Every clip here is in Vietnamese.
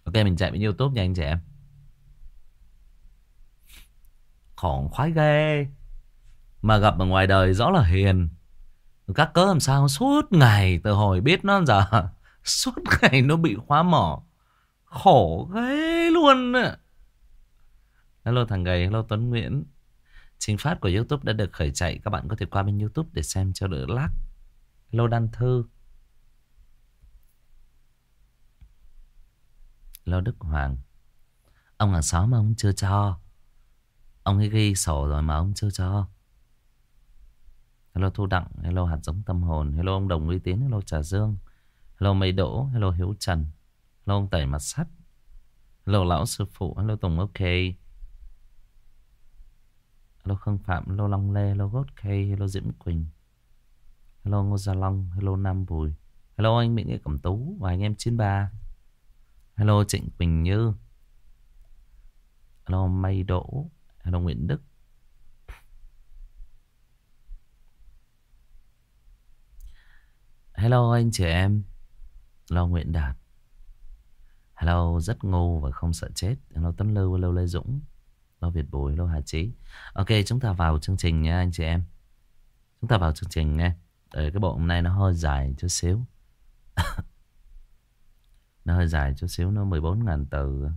Ok, mình chạy với YouTube nha anh chị em. Khổ khoái ghê. Mà gặp ở ngoài đời rõ là hiền. Các cớ làm sao suốt ngày từ hồi biết nó giờ suốt ngày nó bị khóa mỏ. Khổ ghê luôn á. Hello thằng gầy, hello Tuấn Nguyễn. Trình phát của YouTube đã được khởi chạy. Các bạn có thể qua bên YouTube để xem cho đỡ lag. Hello Đan Thư. Hello Đức Hoàng. Ông hàng xóm mà ông chưa cho. Ông ấy ghi sổ rồi mà ông chưa cho. Hello Thu Đặng. Hello hạt giống tâm hồn. Hello ông Đồng Uy Tín. Hello Trà Dương. Hello Mây Đỗ. Hello Hiếu Trần. Hello ông Tẩy Mặt Sắt. Hello Lão Sư Phụ. Hello Tùng OK. Hello Khương Phạm. Hello Long Lê. Hello God K. Hello Diễm Quỳnh. Hello Ngô Gia Long. Hello Nam Bùi. Hello anh Mỹ Nghĩa Cẩm Tú và anh em 93. Hello Trịnh Quỳnh Như. Hello Mây Đỗ. Hello Nguyễn Đức. Hello anh chị em. Hello Nguyễn Đạt. Hello rất ngu và không sợ chết. Hello Tuấn Lưu. Hello Lê Dũng. Hello Việt Bùi. Hello Hà Chí. Ok, chúng ta vào chương trình nha anh chị em. Chúng ta vào chương trình nha. Cái bộ hôm nay nó hơi dài chút xíu. Nó hơi dài chút xíu. Nó 14.000 từ.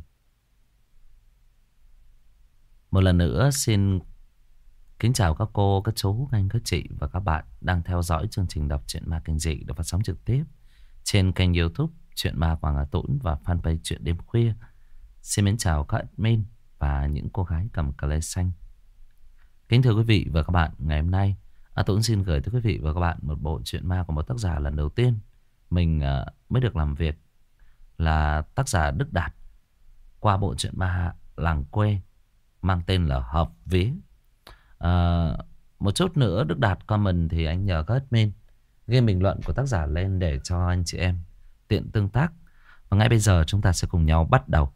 Một lần nữa xin kính chào các cô, các chú, các anh, các chị và các bạn đang theo dõi chương trình đọc truyện ma kinh dị được phát sóng trực tiếp trên kênh YouTube Truyện Ma Quảng Hà Tũng và fanpage Truyện Đêm Khuya. Xin mến chào các admin và những cô gái cầm cà lê xanh. Kính thưa quý vị và các bạn, ngày hôm nay Tũng xin gửi tới quý vị và các bạn một bộ truyện ma của một tác giả lần đầu tiên mình mới được làm việc, là tác giả Đức Đạt, qua bộ truyện ma Làng Quê mang tên là Hợp Vía. Một chút nữa Đức Đạt comment thì anh nhờ các admin ghi bình luận của tác giả lên để cho anh chị em tiện tương tác. Và ngay bây giờ chúng ta sẽ cùng nhau bắt đầu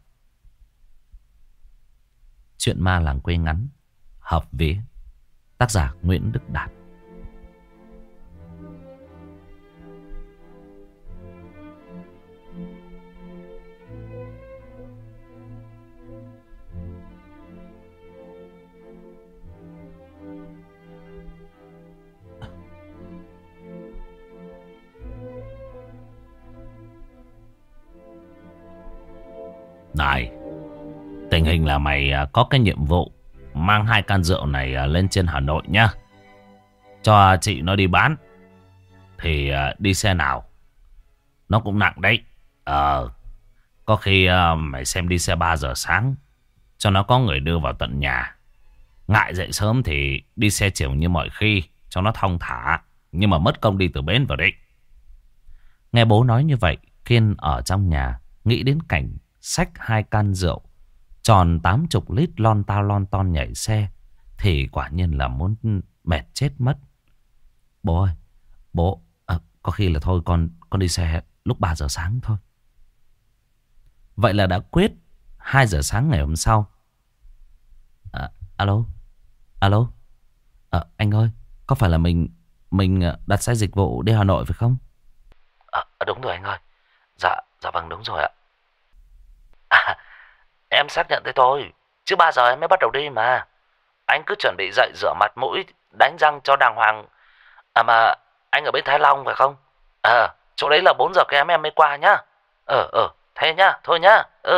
truyện ma Làng Quê ngắn Hợp Vía, tác giả Nguyễn Đức Đạt. Này, tình hình là mày có cái nhiệm vụ mang 2 can rượu này lên trên Hà Nội nhá. Cho chị nó đi bán. Thì đi xe nào? Nó cũng nặng đấy. Có khi mày xem đi xe 3 giờ sáng cho nó có người đưa vào tận nhà. Ngại dậy sớm thì đi xe chiều như mọi khi cho nó thong thả, nhưng mà mất công đi từ bến vào đấy. Nghe bố nói như vậy, Kiên ở trong nhà nghĩ đến cảnh xách 2 can rượu tròn 80 lít lon tao lon ton nhảy xe thì quả nhiên là muốn mệt chết mất. Bố ơi, bố có khi là thôi con đi xe lúc 3 giờ sáng thôi. Vậy là đã quyết. 2 giờ sáng ngày hôm sau. Alo. Alo. Anh ơi, có phải là mình đặt xe dịch vụ đi Hà Nội phải không? Đúng rồi anh ơi. Dạ vâng, đúng rồi ạ. Em xác nhận thế thôi, chứ 3 giờ em mới bắt đầu đi mà. Anh cứ chuẩn bị dậy rửa mặt mũi, đánh răng cho đàng hoàng. Mà anh ở bên Thái Long phải không? Chỗ đấy là 4 giờ kém em mới qua nhá. Thế nhá, thôi nhá.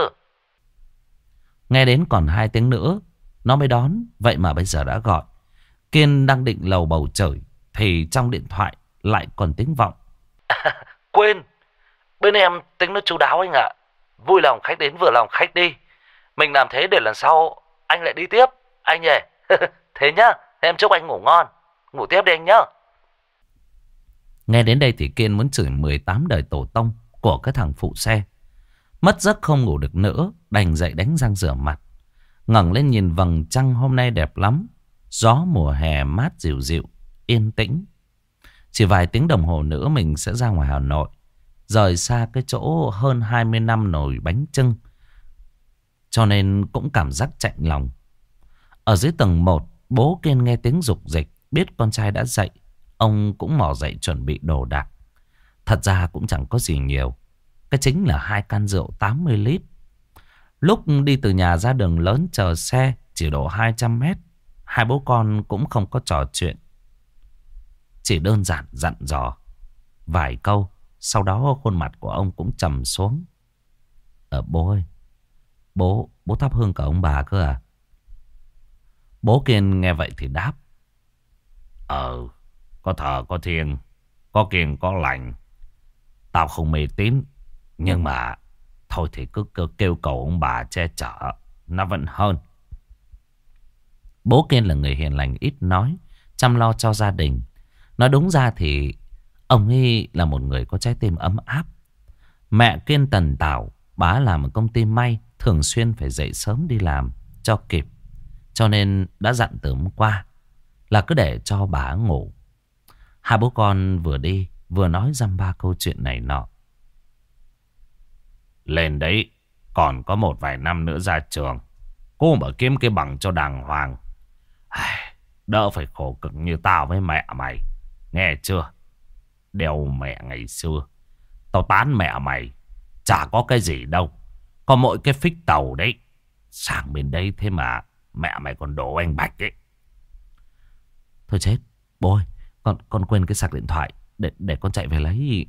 Nghe đến còn 2 tiếng nữa nó mới đón, vậy mà bây giờ đã gọi. Kiên đang định lầu bầu chửi thì trong điện thoại lại còn tiếng vọng. Quên, bên em tính nó chu đáo anh ạ. Vui lòng khách đến vừa lòng khách đi. Mình làm thế để lần sau anh lại đi tiếp anh nhỉ. Thế nhá, em chúc anh ngủ ngon. Ngủ tiếp đi anh nhá. Nghe đến đây thì Kiên muốn chửi 18 đời tổ tông của cái thằng phụ xe. Mất giấc không ngủ được nữa, đành dậy đánh răng rửa mặt. Ngẩng lên nhìn vầng trăng hôm nay đẹp lắm. Gió mùa hè mát dịu dịu, yên tĩnh. Chỉ vài tiếng đồng hồ nữa mình sẽ ra ngoài Hà Nội, rời xa cái chỗ hơn 20 năm nồi bánh chưng. Cho nên cũng cảm giác chạnh lòng. Ở dưới tầng 1, bố Kiên nghe tiếng rục rịch, biết con trai đã dậy. Ông cũng mò dậy chuẩn bị đồ đạc. Thật ra cũng chẳng có gì nhiều. Cái chính là 2 can rượu 80 lít Lúc đi từ nhà ra đường lớn chờ xe chỉ độ 200 mét. Hai bố con cũng không có trò chuyện. Chỉ đơn giản dặn dò vài câu. Sau đó khuôn mặt của ông cũng trầm xuống. Bố ơi, bố thắp hương cả ông bà cơ à? Bố Kiên nghe vậy thì đáp. Có thờ có thiêng, có kiêng có lành. Tao không mê tín, nhưng mà thôi thì cứ kêu cầu ông bà che chở, nó vẫn hơn. Bố Kiên là người hiền lành ít nói, chăm lo cho gia đình. Nói đúng ra thì ông ấy là một người có trái tim ấm áp. Mẹ Kiên tần tảo, bá làm ở công ty may, thường xuyên phải dậy sớm đi làm cho kịp. Cho nên đã dặn từ hôm qua là cứ để cho bà ngủ. Hai bố con vừa đi vừa nói dăm ba câu chuyện này nọ. Lên đấy, còn có một vài năm nữa ra trường, cô mà kiếm cái bằng cho đàng hoàng, đỡ phải khổ cực như tao với mẹ mày. Nghe chưa? Đeo mẹ ngày xưa, tao tán mẹ mày chả có cái gì đâu, có mỗi cái phích tàu đấy. Sang bên đây thế mà mẹ mày còn đổ anh Bạch ấy. Thôi chết, bố ơi, con quên cái sạc điện thoại, để con chạy về lấy.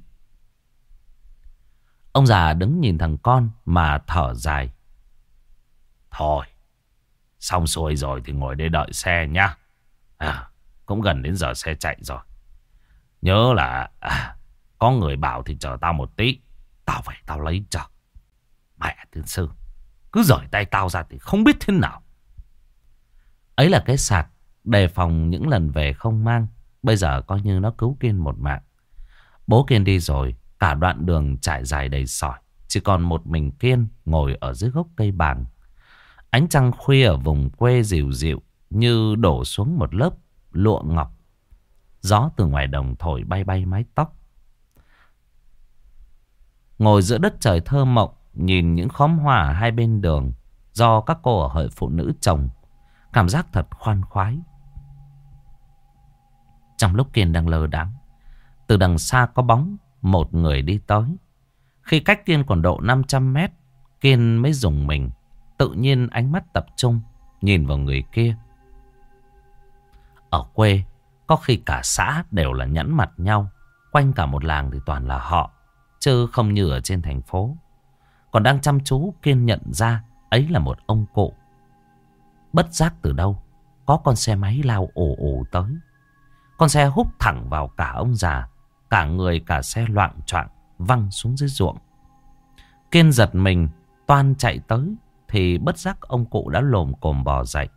Ông già đứng nhìn thằng con mà thở dài. Thôi, xong xuôi rồi thì ngồi đây đợi xe nhá. Cũng gần đến giờ xe chạy rồi. Nhớ là có người bảo thì chờ tao một tí, tao lấy chờ. Mẹ tiên sư, cứ rời tay tao ra thì không biết thế nào. Ấy là cái sạc đề phòng những lần về không mang. Bây giờ coi như nó cứu Kiên một mạng. Bố Kiên đi rồi, cả đoạn đường trải dài đầy sỏi, chỉ còn một mình Kiên ngồi ở dưới gốc cây bàng. Ánh trăng khuya ở vùng quê dịu dịu như đổ xuống một lớp lụa ngọc. Gió từ ngoài đồng thổi bay bay mái tóc. Ngồi giữa đất trời thơ mộng, nhìn những khóm hoa ở hai bên đường do các cô ở hội phụ nữ trồng, cảm giác thật khoan khoái. Trong lúc Kiên đang lơ đãng, từ đằng xa có bóng một người đi tới. Khi cách Kiên còn độ 500 mét, Kiên mới rùng mình. Tự nhiên ánh mắt tập trung nhìn vào người kia. Ở quê có khi cả xã đều là nhẫn mặt nhau, quanh cả một làng thì toàn là họ, chứ không như ở trên thành phố. Còn đang chăm chú, Kiên nhận ra ấy là một ông cụ. Bất giác từ đâu có con xe máy lao ồ ồ tới. Con xe húc thẳng vào cả ông già. Cả người cả xe loạng choạng văng xuống dưới ruộng. Kiên giật mình toan chạy tới thì bất giác ông cụ đã lồm cồm bò dậy.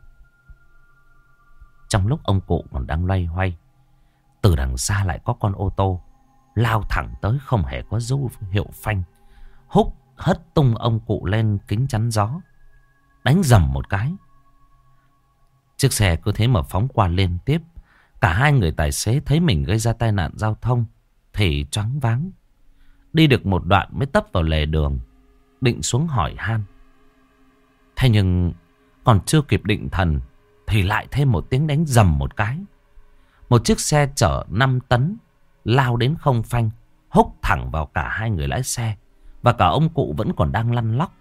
Trong lúc ông cụ còn đang loay hoay, từ đằng xa lại có con ô tô lao thẳng tới, không hề có dấu hiệu phanh, húc hất tung ông cụ lên kính chắn gió, đánh dầm một cái. Chiếc xe cứ thế mà phóng qua liên tiếp. Cả hai người tài xế thấy mình gây ra tai nạn giao thông thì choáng váng. Đi được một đoạn mới tấp vào lề đường, định xuống hỏi han. Thế nhưng còn chưa kịp định thần thì lại thêm một tiếng đánh dầm một cái. Một chiếc xe chở 5 tấn lao đến không phanh, húc thẳng vào cả hai người lái xe. Và cả ông cụ vẫn còn đang lăn lóc.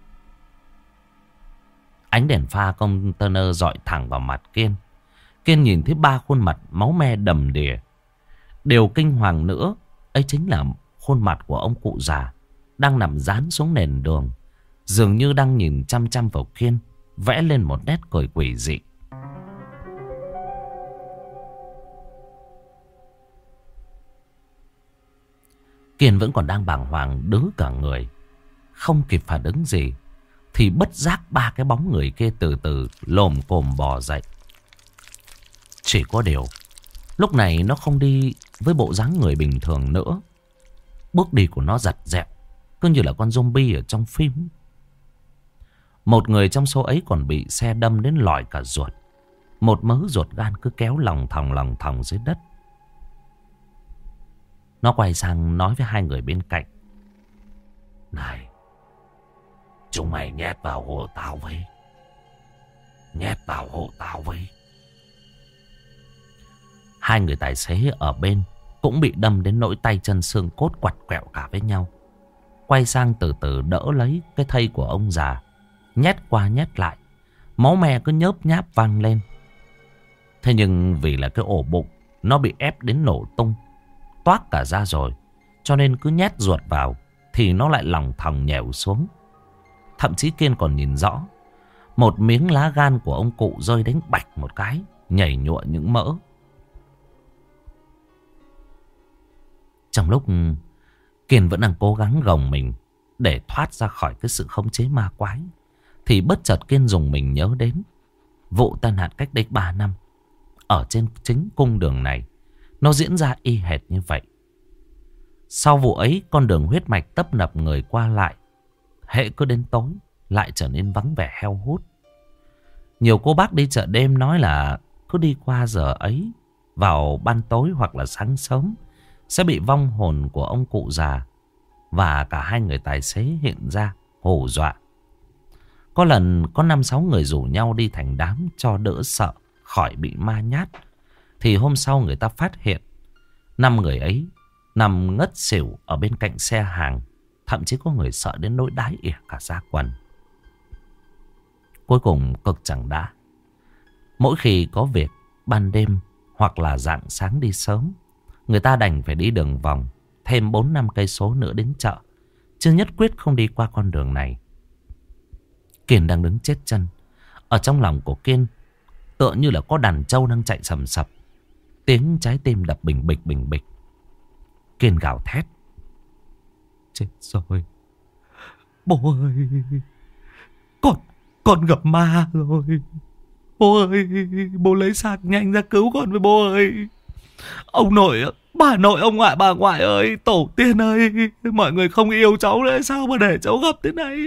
Ánh đèn pha container dọi thẳng vào mặt Kiên. Kiên nhìn thấy ba khuôn mặt máu me đầm đìa. Điều kinh hoàng nữa, ấy chính là khuôn mặt của ông cụ già đang nằm dán xuống nền đường, dường như đang nhìn chăm chăm vào Kiên, vẽ lên một nét cười quỷ dị. Kiên vẫn còn đang bàng hoàng đứ cả người, không kịp phản ứng gì thì bất giác ba cái bóng người kia từ từ lồm cồm bò dậy. Chỉ có điều lúc này nó không đi với bộ dáng người bình thường nữa. Bước đi của nó giặt dẹo, cứ như là con zombie ở trong phim. Một người trong số ấy còn bị xe đâm đến lòi cả ruột. Một mớ ruột gan cứ kéo lòng thòng dưới đất. Nó quay sang nói với hai người bên cạnh. Này, chúng mày nhét vào hộ tao với. Nhét vào hộ tao với. Hai người tài xế ở bên cũng bị đâm đến nỗi tay chân xương cốt quặt quẹo cả với nhau. Quay sang từ từ đỡ lấy cái thây của ông già nhét qua nhét lại. Máu me cứ nhớp nháp vang lên. Thế nhưng vì là cái ổ bụng nó bị ép đến nổ tung, toác cả ra rồi, cho nên cứ nhét ruột vào thì nó lại lòng thòng nhèo xuống. Thậm chí Kiên còn nhìn rõ một miếng lá gan của ông cụ rơi đánh bạch một cái, nhảy nhụa những mỡ. Trong lúc Kiên vẫn đang cố gắng gồng mình để thoát ra khỏi cái sự khống chế ma quái, thì bất chợt Kiên dùng mình nhớ đến vụ tai nạn cách đây 3 năm. Ở trên chính cung đường này, nó diễn ra y hệt như vậy. Sau vụ ấy, con đường huyết mạch tấp nập người qua lại. Hễ cứ đến tối lại trở nên vắng vẻ heo hút. Nhiều cô bác đi chợ đêm nói là cứ đi qua giờ ấy, vào ban tối hoặc là sáng sớm, sẽ bị vong hồn của ông cụ già và cả hai người tài xế hiện ra hù dọa. Có lần có 5-6 người rủ nhau đi thành đám cho đỡ sợ khỏi bị ma nhát, thì hôm sau người ta phát hiện 5 người ấy nằm ngất xỉu ở bên cạnh xe hàng. Thậm chí có người sợ đến nỗi đái ỉa cả da quần. Cuối cùng cực chẳng đã. Mỗi khi có việc ban đêm hoặc là rạng sáng đi sớm, người ta đành phải đi đường vòng thêm 4-5 cây số nữa đến chợ, chứ nhất quyết không đi qua con đường này. Kiên đang đứng chết chân. Ở trong lòng của Kiên tựa như là có đàn trâu đang chạy sầm sập. Tiếng trái tim đập bình bịch bình bịch. Kiên gào thét. Chết rồi. Bố ơi. Con gặp ma rồi. Bố ơi. Bố lấy xác nhanh ra cứu con với bố ơi. Ông nội, bà nội, ông ngoại, bà ngoại ơi. Tổ tiên ơi. Mọi người không yêu cháu nữa, sao mà để cháu gặp thế này.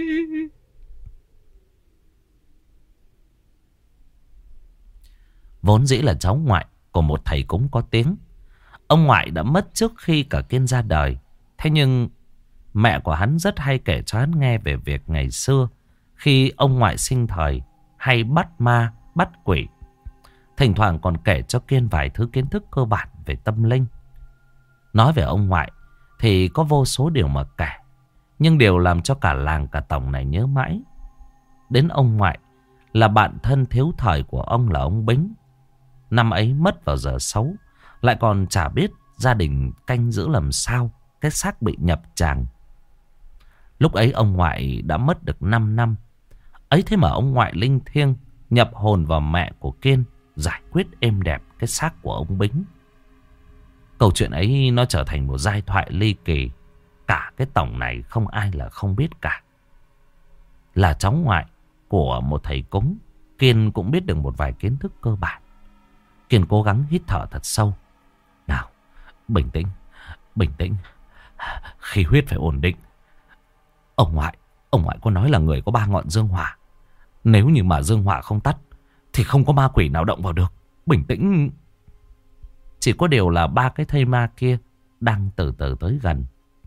Vốn dĩ là cháu ngoại của một thầy cúng có tiếng. Ông ngoại đã mất trước khi cả Kiên ra đời. Thế nhưng mẹ của hắn rất hay kể cho hắn nghe về việc ngày xưa, khi ông ngoại sinh thời hay bắt ma, bắt quỷ. Thỉnh thoảng còn kể cho Kiên vài thứ kiến thức cơ bản về tâm linh. Nói về ông ngoại thì có vô số điều mà kể, nhưng điều làm cho cả làng cả tổng này nhớ mãi đến ông ngoại là bạn thân thiếu thời của ông là ông Bính. Năm ấy mất vào giờ xấu, lại còn chả biết gia đình canh giữ làm sao cái xác bị nhập tràng. Lúc ấy ông ngoại đã mất được 5 năm. Ấy thế mà ông ngoại linh thiêng nhập hồn vào mẹ của Kiên, giải quyết êm đẹp cái xác của ông Bính. Câu chuyện ấy nó trở thành một giai thoại ly kỳ. Cả cái tổng này không ai là không biết cả. Là cháu ngoại của một thầy cúng, Kiên cũng biết được một vài kiến thức cơ bản. Kiên cố gắng hít thở thật sâu. Nào, bình tĩnh, bình tĩnh. Khí huyết phải ổn định. Ông ngoại có nói là người có 3 ngọn dương hỏa. Nếu như mà dương hỏa không tắt thì không có ma quỷ nào động vào được. Bình tĩnh. Chỉ có điều là 3 cái thây ma kia đang từ từ tới gần.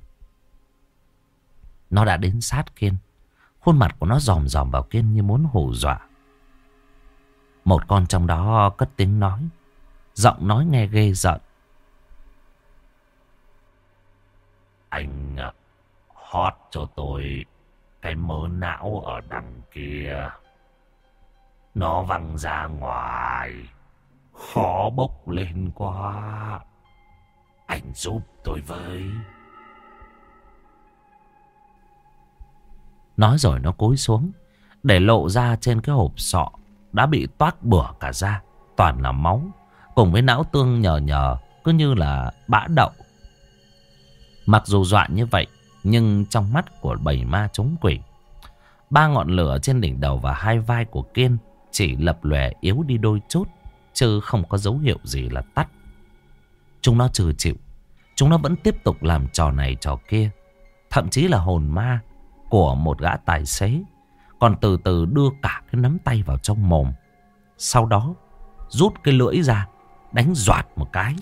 Nó đã đến sát Kiên. Khuôn mặt của nó dòm dòm vào Kiên như muốn hù dọa. Một con trong đó cất tiếng nói, giọng nói nghe ghê rợn. Anh hót cho tôi cái mớ não ở đằng kia. Nó văng ra ngoài, khó bốc lên quá. Anh giúp tôi với. Nói rồi nó cúi xuống, để lộ ra trên cái hộp sọ đã bị toác bửa cả ra, toàn là máu, cùng với não tương nhờ nhờ, cứ như là bã đậu. Mặc dù dọa như vậy, nhưng trong mắt của bầy ma chống quỷ, 3 ngọn lửa trên đỉnh đầu và 2 vai của Kiên chỉ lập lòe yếu đi đôi chút, chứ không có dấu hiệu gì là tắt. Chúng nó trừ chịu, chúng nó vẫn tiếp tục làm trò này trò kia. Thậm chí là hồn ma của một gã tài xế còn từ từ đưa cả cái nắm tay vào trong mồm, sau đó rút cái lưỡi ra, đánh doạt một cái.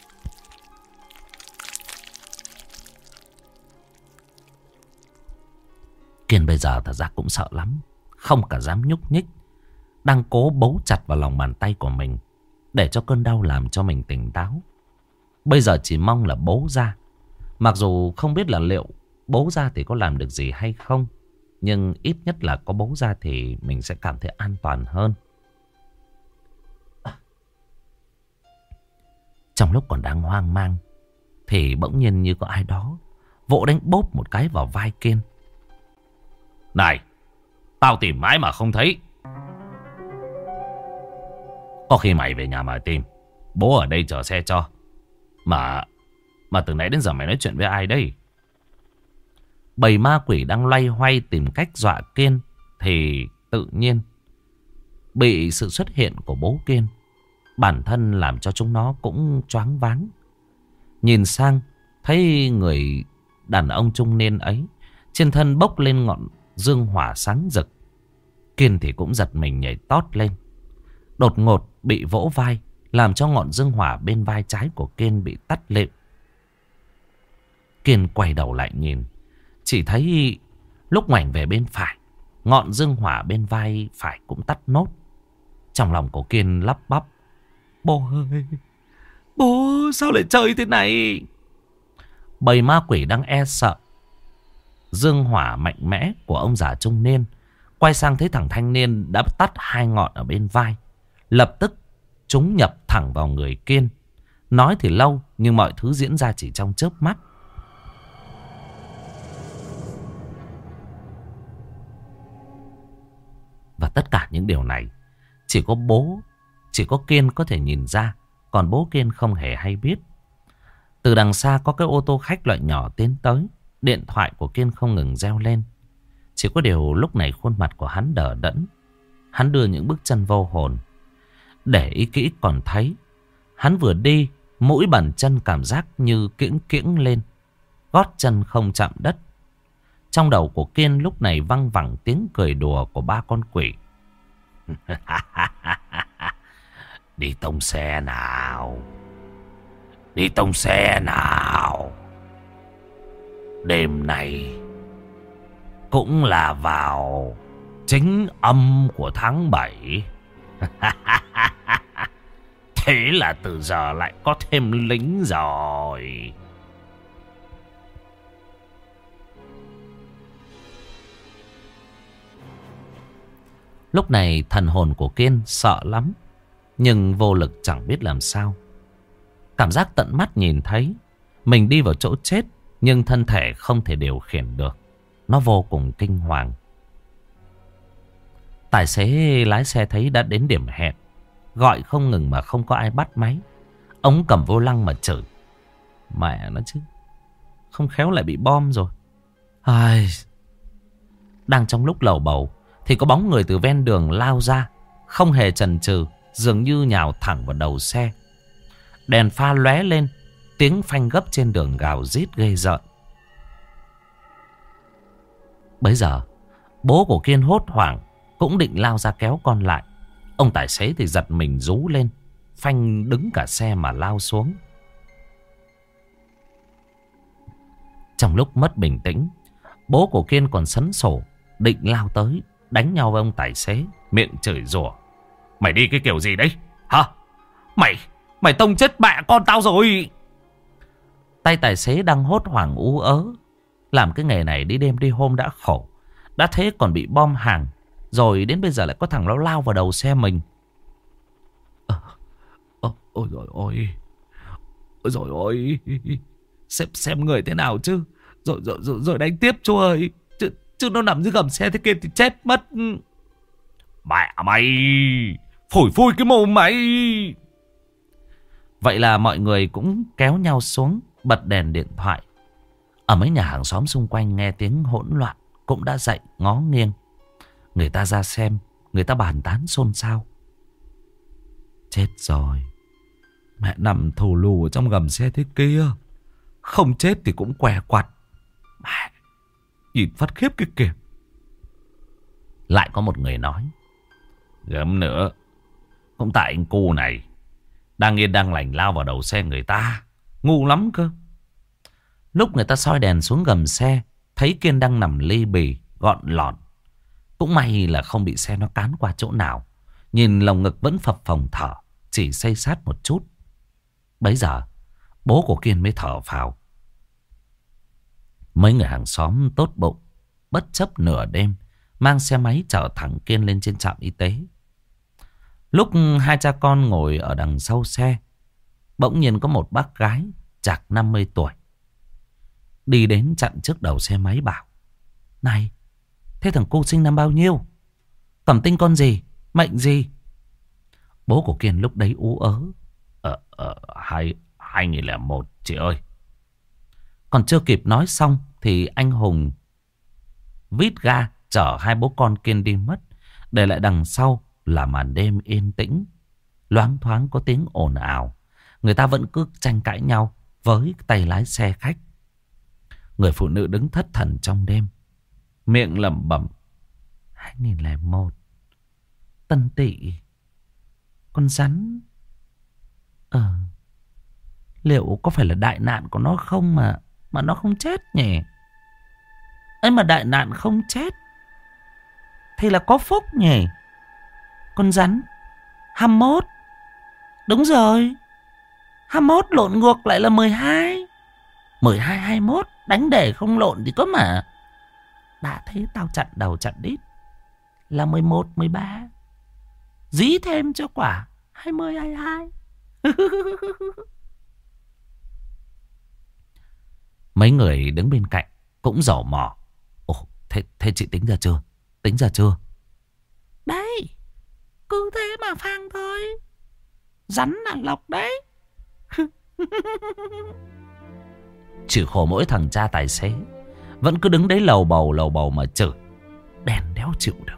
Kiên bây giờ thật ra cũng sợ lắm, không cả dám nhúc nhích, đang cố bấu chặt vào lòng bàn tay của mình để cho cơn đau làm cho mình tỉnh táo. Bây giờ chỉ mong là bấu ra, mặc dù không biết là liệu bấu ra thì có làm được gì hay không. Nhưng ít nhất là có bố ra thì mình sẽ cảm thấy an toàn hơn. Trong lúc còn đang hoang mang thì bỗng nhiên như có ai đó vỗ đánh bốp một cái vào vai Kiên. Này, tao tìm mãi mà không thấy. Có khi mày về nhà mà tìm. Bố ở đây chờ xe cho. Mà từ nãy đến giờ mày nói chuyện với ai đây? Bầy ma quỷ đang loay hoay tìm cách dọa Kiên thì tự nhiên bị sự xuất hiện của bố Kiên bản thân làm cho chúng nó cũng choáng váng. Nhìn sang thấy người đàn ông trung niên ấy trên thân bốc lên ngọn dương hỏa sáng rực. Kiên thì cũng giật mình nhảy tót lên. Đột ngột bị vỗ vai làm cho ngọn dương hỏa bên vai trái của Kiên bị tắt lịm. Kiên quay đầu lại nhìn, chỉ thấy lúc ngoảnh về bên phải, ngọn dương hỏa bên vai phải cũng tắt nốt. Trong lòng của Kiên lắp bắp: Bố ơi, bố sao lại chơi thế này? Bầy ma quỷ đang e sợ dương hỏa mạnh mẽ của ông già trung niên quay sang thấy thằng thanh niên đã tắt hai ngọn ở bên vai. Lập tức chúng nhập thẳng vào người Kiên. Nói thì lâu nhưng mọi thứ diễn ra chỉ trong chớp mắt. Và tất cả những điều này chỉ có Kiên có thể nhìn ra. Còn bố Kiên không hề hay biết. Từ đằng xa có cái ô tô khách loại nhỏ tiến tới. Điện thoại của Kiên không ngừng reo lên. Chỉ có điều lúc này khuôn mặt của hắn đờ đẫn. Hắn đưa những bước chân vô hồn. Để ý kỹ còn thấy hắn vừa đi, mũi bàn chân cảm giác như kiễng kiễng lên. Gót chân không chạm đất. Trong đầu của Kiên lúc này văng vẳng tiếng cười đùa của ba con quỷ. Đi tông xe nào. Đi tông xe nào. Đêm này cũng là vào chính âm của tháng 7. Thế là từ giờ lại có thêm lính rồi. Lúc này thần hồn của Kiên sợ lắm, nhưng vô lực chẳng biết làm sao. Cảm giác tận mắt nhìn thấy mình đi vào chỗ chết, nhưng thân thể không thể điều khiển được. Nó vô cùng kinh hoàng. Tài xế lái xe thấy đã đến điểm hẹn, gọi không ngừng mà không có ai bắt máy. Ông cầm vô lăng mà chửi: Mẹ nó chứ, không khéo lại bị bom rồi. Ai... Đang trong lúc lầu bầu thì có bóng người từ ven đường lao ra, không hề chần chừ, dường như nhào thẳng vào đầu xe. Đèn pha lóe lên, tiếng phanh gấp trên đường gào rít ghê rợn. Bấy giờ bố của Kiên hốt hoảng cũng định lao ra kéo con lại. Ông tài xế thì giật mình rú lên, phanh đứng cả xe mà lao xuống. Trong lúc mất bình tĩnh, bố của Kiên còn sấn sổ định lao tới đánh nhau với ông tài xế, miệng chửi rủa: Mày đi cái kiểu gì đấy hả? Mày tông chết mẹ con tao rồi. Tay tài xế đang hốt hoảng ú ớ. Làm cái nghề này đi đêm đi hôm đã khổ, đã thế còn bị bom hàng, rồi đến bây giờ lại có thằng nó lao vào đầu xe mình. Ôi dồi ôi. Ôi dồi ôi. Xem người thế nào chứ. Rồi đánh tiếp chú ơi. Chứ nó nằm dưới gầm xe thế kia thì chết mất. Mẹ mày, phủi phui cái mồm mày. Vậy là mọi người cũng kéo nhau xuống, bật đèn điện thoại. Ở mấy nhà hàng xóm xung quanh nghe tiếng hỗn loạn cũng đã dậy ngó nghiêng. Người ta ra xem, người ta bàn tán xôn xao. Chết rồi, mẹ nằm thù lù ở trong gầm xe thế kia, không chết thì cũng què quặt. Mẹ, nhìn phát khiếp cái kìa. Lại có một người nói: Gớm nữa, cũng tại anh cu này đang yên đang lành lao vào đầu xe người ta, ngu lắm cơ. Lúc người ta soi đèn xuống gầm xe, thấy Kiên đang nằm li bì gọn lọn. Cũng may là không bị xe nó cán qua chỗ nào. Nhìn lồng ngực vẫn phập phồng thở, chỉ xây sát một chút. Bấy giờ bố của Kiên mới thở phào. Mấy người hàng xóm tốt bụng bất chấp nửa đêm, mang xe máy chở thẳng Kiên lên trên trạm y tế. Lúc hai cha con ngồi ở đằng sau xe, bỗng nhiên có một bác gái chạc 50 tuổi đi đến chặn trước đầu xe máy bảo: "Này, thế thằng cu sinh năm bao nhiêu? Cẩm tinh con gì? Mệnh gì?" Bố của Kiên lúc đấy ú ớ: 2001 chị ơi." Còn chưa kịp nói xong thì anh Hùng vít ga chở hai bố con Kiên đi mất, để lại đằng sau là màn đêm yên tĩnh. Loáng thoáng có tiếng ồn ào, người ta vẫn cứ tranh cãi nhau với tay lái xe khách. Người phụ nữ đứng thất thần trong đêm, miệng lẩm bẩm: 2001, Tân Tỵ, con rắn. Liệu có phải là đại nạn của nó không mà nó không chết nhỉ? Ấy mà đại nạn không chết thì là có phúc nhỉ? Con rắn 21. Đúng rồi, 21 lộn ngược lại là 12. 12 21 đánh để không lộn thì có mà. Đã thế tao chặn đầu chặn đít là 11 13. Dí thêm cho quả 20 22. Mấy người đứng bên cạnh cũng dò mò: "Ồ, thế chị tính ra chưa? Tính ra chưa?" "Đấy, cứ thế mà phang thôi. Rắn là lộc đấy." Chỉ khổ mỗi thằng cha tài xế vẫn cứ đứng đấy lầu bầu mà chửi, đèn đéo chịu được.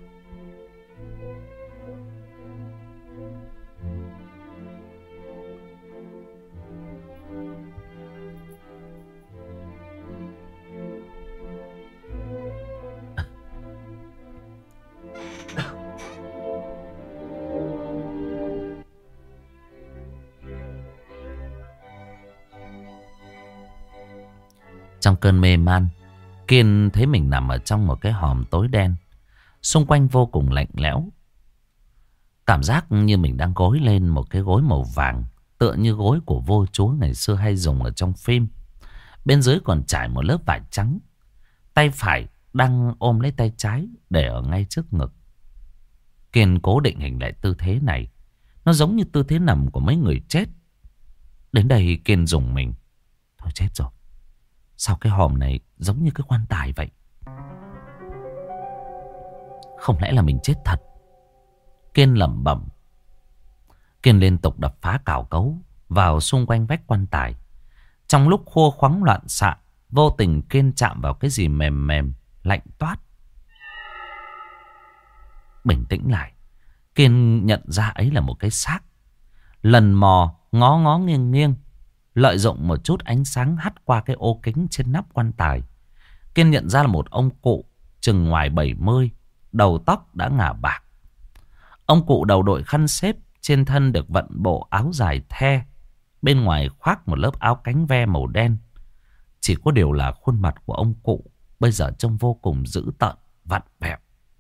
Trong cơn mê man, Kiên thấy mình nằm ở trong một cái hòm tối đen. Xung quanh vô cùng lạnh lẽo. Cảm giác như mình đang gối lên một cái gối màu vàng, tựa như gối của vua chúa ngày xưa hay dùng ở trong phim. Bên dưới còn trải một lớp vải trắng. Tay phải đang ôm lấy tay trái để ở ngay trước ngực. Kiên cố định hình lại tư thế này. Nó giống như tư thế nằm của mấy người chết. Đến đây Kiên rùng mình. Thôi chết rồi, sao cái hòm này giống như cái quan tài vậy? Không lẽ là mình chết thật? Kiên lẩm bẩm. Kiên liên tục đập phá cào cấu vào xung quanh vách quan tài. Trong lúc khua khoắng loạn xạ, vô tình Kiên chạm vào cái gì mềm mềm, lạnh toát. Bình tĩnh lại, Kiên nhận ra ấy là một cái xác. Lần mò ngó ngó nghiêng nghiêng, lợi dụng một chút ánh sáng hắt qua cái ô kính trên nắp quan tài, Kiên nhận ra là một ông cụ chừng ngoài 70, đầu tóc đã ngả bạc. Ông cụ đầu đội khăn xếp, trên thân được vận bộ áo dài the, bên ngoài khoác một lớp áo cánh ve màu đen. Chỉ có điều là khuôn mặt của ông cụ bây giờ trông vô cùng dữ tợn, vặn vẹo.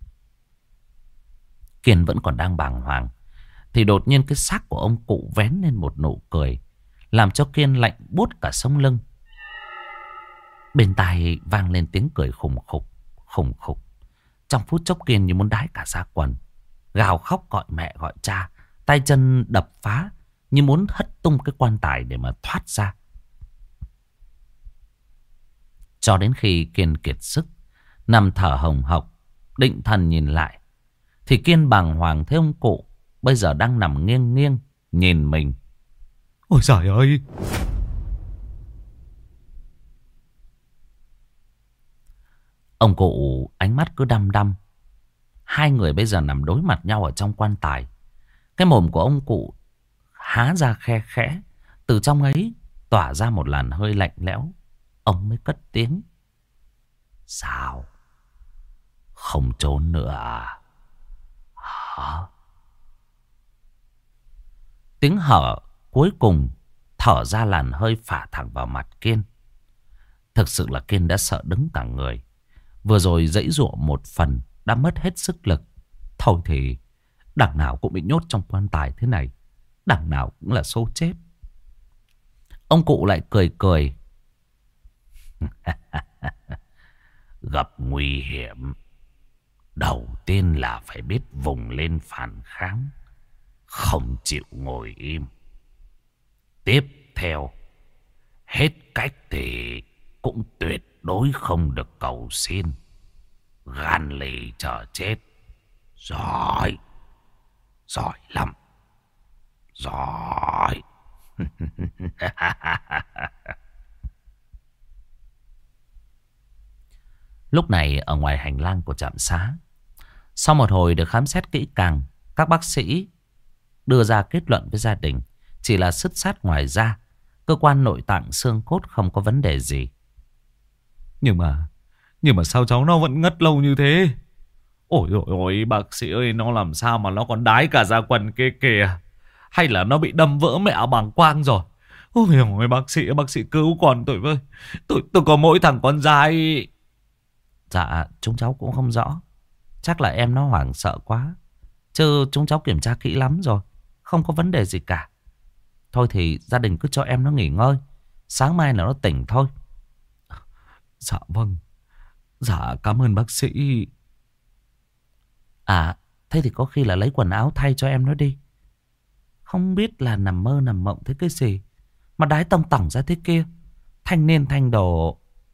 Kiên vẫn còn đang bàng hoàng thì đột nhiên cái xác của ông cụ vén lên một nụ cười, làm cho Kiên lạnh buốt cả sống lưng. Bên tai vang lên tiếng cười khủng khục, khủng khục. Trong phút chốc Kiên như muốn đái cả da quần, gào khóc gọi mẹ gọi cha, tay chân đập phá như muốn hất tung cái quan tài để mà thoát ra. Cho đến khi Kiên kiệt sức, nằm thở hồng hộc, định thần nhìn lại, thì Kiên bàng hoàng thấy ông cụ bây giờ đang nằm nghiêng nghiêng nhìn mình. Ôi giời ơi! Ông cụ ánh mắt cứ đăm đăm. Hai người bây giờ nằm đối mặt nhau ở trong quan tài. Cái mồm của ông cụ há ra khe khẽ, từ trong ấy tỏa ra một làn hơi lạnh lẽo. Ông mới cất tiếng. Sao? Không trốn nữa à? Hả? Tiếng hở cuối cùng thở ra làn hơi phả thẳng vào mặt Kiên. Thực sự là Kiên đã sợ đứng cả người. Vừa rồi giãy giụa một phần đã mất hết sức lực. Thôi thì đằng nào cũng bị nhốt trong quan tài thế này, đằng nào cũng là số chết. Ông cụ lại cười cười. Gặp nguy hiểm, đầu tiên là phải biết vùng lên phản kháng, không chịu ngồi im. Tiếp theo, hết cách thì cũng tuyệt đối không được cầu xin. Gan lì chờ chết. Giỏi. Giỏi lắm. Giỏi. Lúc này ở ngoài hành lang của trạm xá, sau một hồi được khám xét kỹ càng, các bác sĩ đưa ra kết luận với gia đình chỉ là sứt sát ngoài da, cơ quan nội tạng xương cốt không có vấn đề gì. Nhưng mà sao cháu nó vẫn ngất lâu như thế? Ôi dồi ôi, bác sĩ ơi, nó làm sao mà nó còn đái cả da quần kia kìa? Hay là nó bị đâm vỡ mẹ bàng quang rồi? Ôi ôi, bác sĩ cứu con tôi với. Tôi có mỗi thằng con trai. Dạ, chúng cháu cũng không rõ. Chắc là em nó hoảng sợ quá. Chứ chúng cháu kiểm tra kỹ lắm rồi, không có vấn đề gì cả. Thôi thì gia đình cứ cho em nó nghỉ ngơi, sáng mai là nó tỉnh thôi. Dạ vâng. Dạ cảm ơn bác sĩ. À, thế thì có khi là lấy quần áo thay cho em nó đi. Không biết là nằm mơ nằm mộng thế cái gì mà đái tông tỏng ra thế kia. Thanh niên thanh đồ.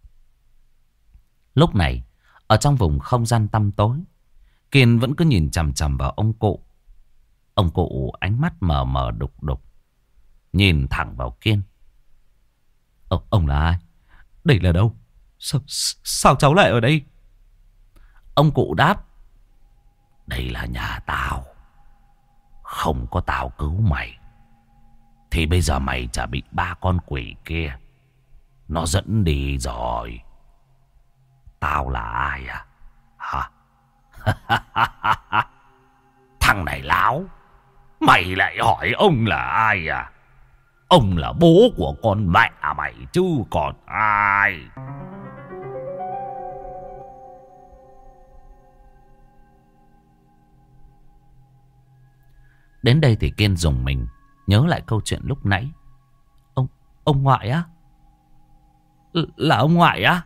Lúc này, ở trong vùng không gian tăm tối, Kiên vẫn cứ nhìn chằm chằm vào ông cụ. Ông cụ ánh mắt mờ mờ đục đục, nhìn thẳng vào Kiên. Ông là ai? Đây là đâu? Sao cháu lại ở đây? Ông cụ đáp. Đây là nhà tao. Không có tao cứu mày thì bây giờ mày chả bị ba con quỷ kia nó dẫn đi rồi. Tao là ai à? Hả? Thằng này láo. Mày lại hỏi ông là ai à? Ông là bố của con mẹ mày chứ còn ai. Đến đây thì Kiên dùng mình nhớ lại câu chuyện lúc nãy. Ông ngoại á? Là ông ngoại á?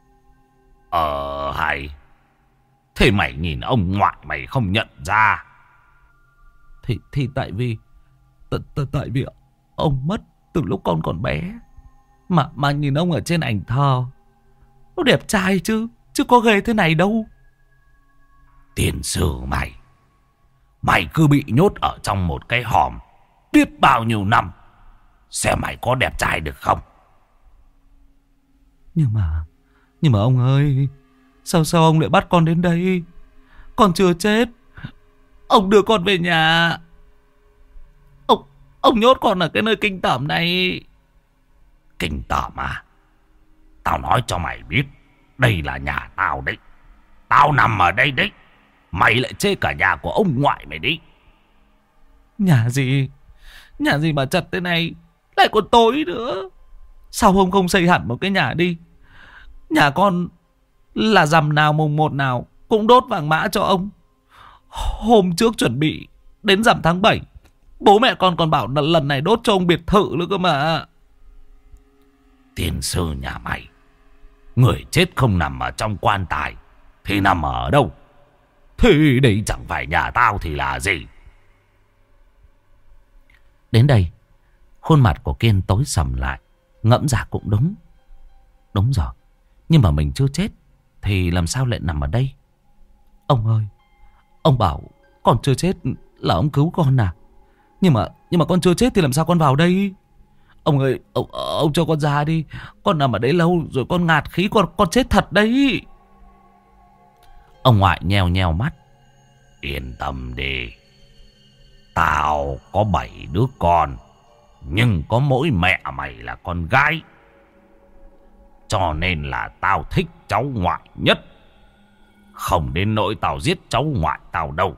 Hay. Thế mày nhìn ông ngoại mày không nhận ra? Thì tại vì tại vì ông mất từ lúc con còn bé. Mà nhìn ông ở trên ảnh thờ, nó đẹp trai chứ có ghê thế này đâu. Tiền sử mày cứ bị nhốt ở trong một cái hòm biết bao nhiêu năm, xem mày có đẹp trai được không. Nhưng mà ông ơi, sao ông lại bắt con đến đây? Con chưa chết. Ông đưa con về nhà. Ông nhốt con ở cái nơi kinh tởm này. Kinh tởm à? Tao nói cho mày biết, đây là nhà tao đấy. Tao nằm ở đây đấy. Mày lại chê cả nhà của ông ngoại mày đi. Nhà gì? Nhà gì mà chật thế này, lại còn tối nữa. Sao ông không xây hẳn một cái nhà đi? Nhà con là rằm nào mùng 1 nào cũng đốt vàng mã cho ông. Hôm trước chuẩn bị đến rằm tháng 7, bố mẹ con còn bảo lần này đốt cho ông biệt thự nữa cơ mà. Tiền sư nhà mày, người chết không nằm ở trong quan tài thì nằm ở đâu? Thì đây chẳng phải nhà tao thì là gì? Đến đây, khuôn mặt của Kiên tối sầm lại. Ngẫm ra cũng đúng. Đúng rồi, nhưng mà mình chưa chết thì làm sao lại nằm ở đây? Ông ơi, ông bảo con chưa chết là ông cứu con à? Nhưng mà con chưa chết thì làm sao con vào đây? Ông ơi, ông cho con ra đi. Con nằm ở đấy lâu rồi, con ngạt khí, con chết thật đấy. Ông ngoại nheo nheo mắt. Yên tâm đi. Tao có 7 đứa con, nhưng có mỗi mẹ mày là con gái. Cho nên là tao thích cháu ngoại nhất. Không đến nỗi tao giết cháu ngoại tao đâu.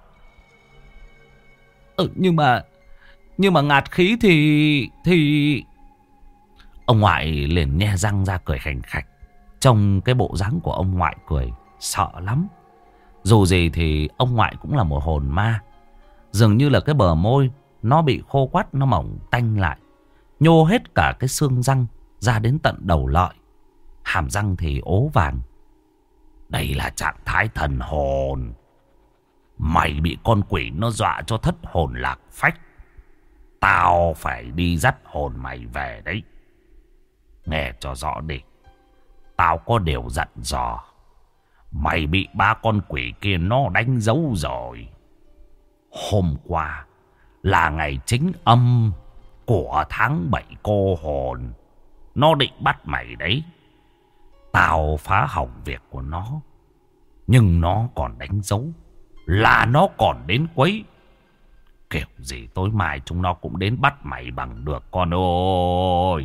Nhưng mà ngạt khí thì... Ông ngoại liền nhe răng ra cười khành khạch. Trong cái bộ dáng của ông ngoại cười sợ lắm. Dù gì thì ông ngoại cũng là một hồn ma. Dường như là cái bờ môi nó bị khô quắt, nó mỏng tanh lại, nhô hết cả cái xương răng ra đến tận đầu lợi. Hàm răng thì ố vàng. Đây là trạng thái thần hồn. Mày bị con quỷ nó dọa cho thất hồn lạc phách. Tao phải đi dắt hồn mày về đấy. Nghe cho rõ đi. Tao có điều dặn dò. Mày bị ba con quỷ kia nó đánh dấu rồi. Hôm qua là ngày chính âm của tháng 7 cô hồn. Nó định bắt mày đấy. Tao phá hỏng việc của nó. Nhưng nó còn đánh dấu là nó còn đến quấy. Kiểu gì tối mai chúng nó cũng đến bắt mày bằng được con ơi.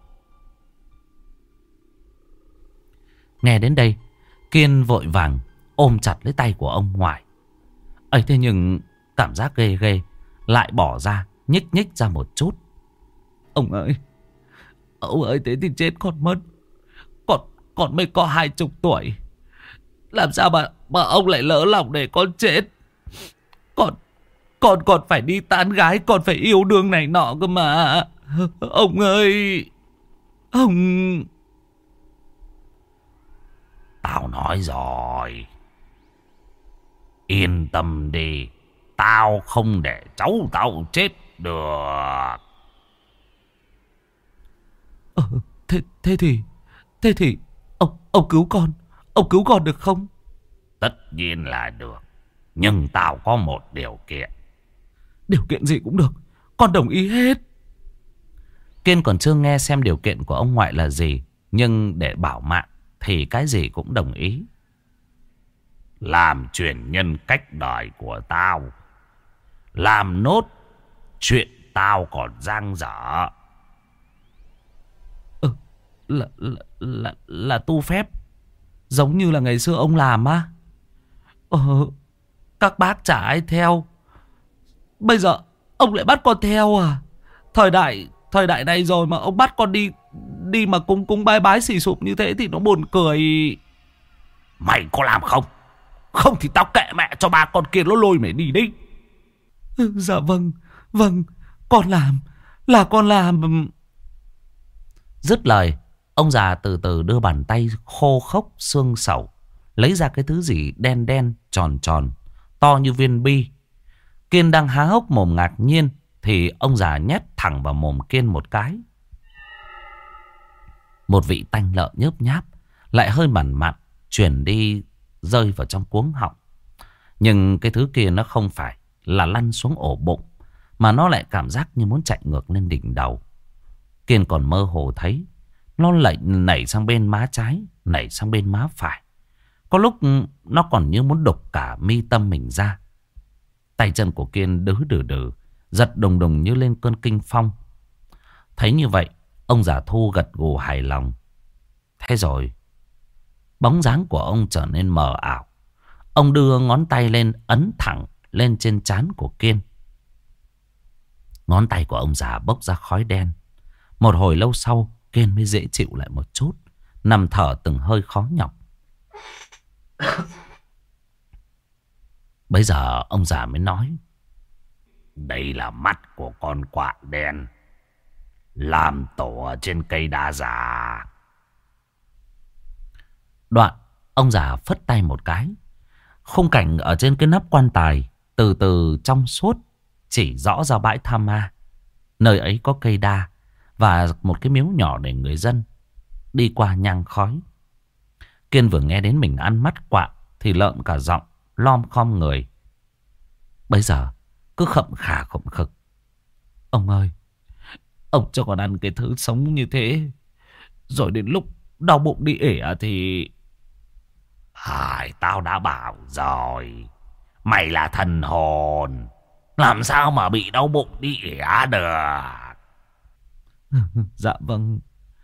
Nghe đến đây, Kiên vội vàng ôm chặt lấy tay của ông ngoại. Ấy thế nhưng cảm giác ghê ghê lại bỏ ra, nhích nhích ra một chút. Ông ơi thế thì chết con mất. Con mới có 20 tuổi. Làm sao mà ông lại lỡ lòng để con chết. Con còn phải đi tán gái, còn phải yêu đương này nọ cơ mà. Ông ơi. Ông... Tao nói rồi. Yên tâm đi. Tao không để cháu tao chết được. Thế thì ông cứu con. Ông cứu con được không? Tất nhiên là được. Nhưng tao có một điều kiện. Điều kiện gì cũng được. Con đồng ý hết. Kiên còn chưa nghe xem điều kiện của ông ngoại là gì. Nhưng để bảo mạng thì cái gì cũng đồng ý. Làm truyền nhân cách đời của tao. Làm nốt chuyện tao còn dang dở. Là tu phép. Giống như là ngày xưa ông làm á. Các bác chả ai theo. Bây giờ ông lại bắt con theo à? Thời đại này rồi mà ông bắt con đi mà cúng bái bái xì sụp như thế thì nó buồn cười. Mày có làm không? Không thì tao kệ mẹ cho ba con kia nó lôi mày đi đi. Dạ vâng, con làm. Là con làm. Dứt lời, ông già từ từ đưa bàn tay khô khốc xương sẩu, lấy ra cái thứ gì đen đen tròn tròn to như viên bi. Kiên đang há hốc mồm ngạc nhiên thì ông già nhét thẳng vào mồm Kiên một cái. Một vị tanh lợn nhớp nháp lại hơi mặn mặn chuyển đi rơi vào trong cuống họng. Nhưng cái thứ kia nó không phải là lăn xuống ổ bụng, mà nó lại cảm giác như muốn chạy ngược lên đỉnh đầu. Kiên còn mơ hồ thấy nó lại nảy sang bên má trái, nảy sang bên má phải. Có lúc nó còn như muốn đục cả mi tâm mình ra. Tay chân của Kiên đừ, giật đùng đùng như lên cơn kinh phong. Thấy như vậy, ông già Thu gật gù hài lòng. Thế rồi, bóng dáng của ông trở nên mờ ảo. Ông đưa ngón tay lên ấn thẳng lên trên trán của Kiên. Ngón tay của ông già bốc ra khói đen. Một hồi lâu sau, Kiên mới dễ chịu lại một chút, nằm thở từng hơi khó nhọc. Bây giờ ông già mới nói: đây là mắt của con quạ đen, làm tổ ở trên cây đa già. Đoạn, ông già phất tay một cái. Khung cảnh ở trên cái nắp quan tài từ từ trong suốt chỉ rõ ra bãi tha ma. Nơi ấy có cây đa và một cái miếu nhỏ để người dân đi qua nhang khói. Kiên vừa nghe đến mình ăn mắt quạ thì lợm cả giọng, lom khom người. Bây giờ cứ khậm khà khậm khực: ông ơi, ông cho con ăn cái thứ sống như thế, rồi đến lúc đau bụng đi ỉa thì... Tao đã bảo rồi, mày là thần hồn, làm sao mà bị đau bụng đi ỉa được. Dạ vâng.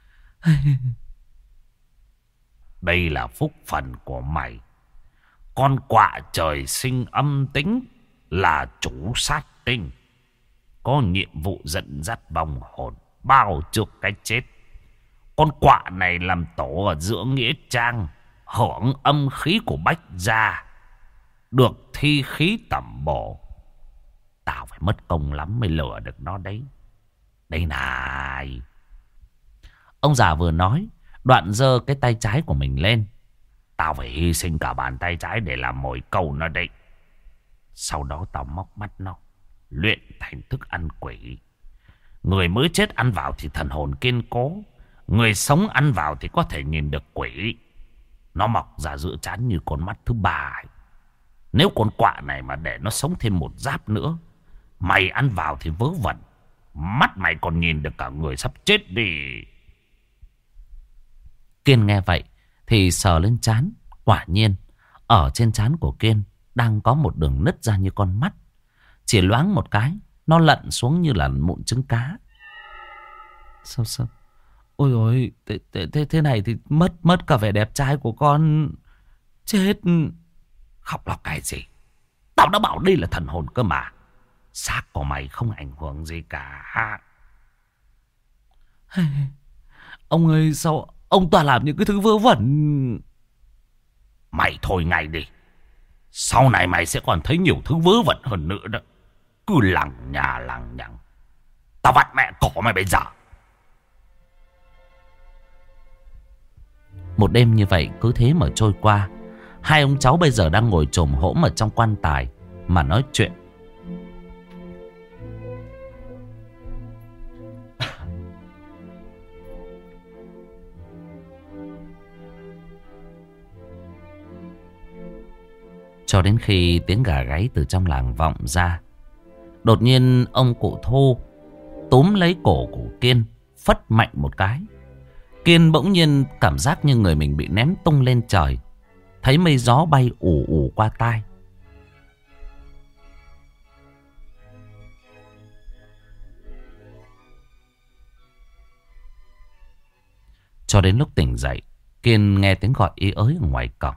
Đây là phúc phần của mày. Con quạ trời sinh âm tính, là chủ sát tinh, có nhiệm vụ dẫn dắt vong hồn bao trước cái chết. Con quạ này làm tổ ở giữa nghĩa trang, hưởng âm khí của Bách Gia, được thi khí tẩm bổ. Tao phải mất công lắm mới lừa được nó đấy. Đây này. Ông già vừa nói, đoạn giơ cái tay trái của mình lên. Tao phải hy sinh cả bàn tay trái để làm mồi câu nó đấy. Sau đó tao móc mắt nó, luyện thành thức ăn quỷ. Người mới chết ăn vào thì thần hồn kiên cố. Người sống ăn vào thì có thể nhìn được quỷ. Nó mọc ra giữa trán như con mắt thứ ba ấy. Nếu con quạ này mà để nó sống thêm một giáp nữa, mày ăn vào thì vớ vẩn. Mắt mày còn nhìn được cả người sắp chết đi. Kiên nghe vậy thì sờ lên trán. Quả nhiên ở trên trán của Kiên đang có một đường nứt ra như con mắt. Chỉ loáng một cái, nó lặn xuống như là mụn trứng cá. Sao? Ôi ôi, thế này thì mất cả vẻ đẹp trai của con. Chết. Khóc lóc cái gì? Tao đã bảo đây là thần hồn cơ mà. Xác của mày không ảnh hưởng gì cả. Ông ơi, sao ông toàn làm những cái thứ vớ vẩn? Mày thôi ngay đi. Sau này mày sẽ còn thấy nhiều thứ vớ vẩn hơn nữa đó. Cứ lằng nhằng. Tao vặt mẹ cỏ mày bây giờ. Một đêm như vậy cứ thế mà trôi qua. Hai ông cháu bây giờ đang ngồi chồm hổm ở trong quan tài mà nói chuyện. Cho đến khi tiếng gà gáy từ trong làng vọng ra. Đột nhiên ông cụ Thu túm lấy cổ của Kiên, phất mạnh một cái. Kiên bỗng nhiên cảm giác như người mình bị ném tung lên trời. Thấy mây gió bay ù ù qua tai. Cho đến lúc tỉnh dậy, Kiên nghe tiếng gọi ý ới ở ngoài cổng.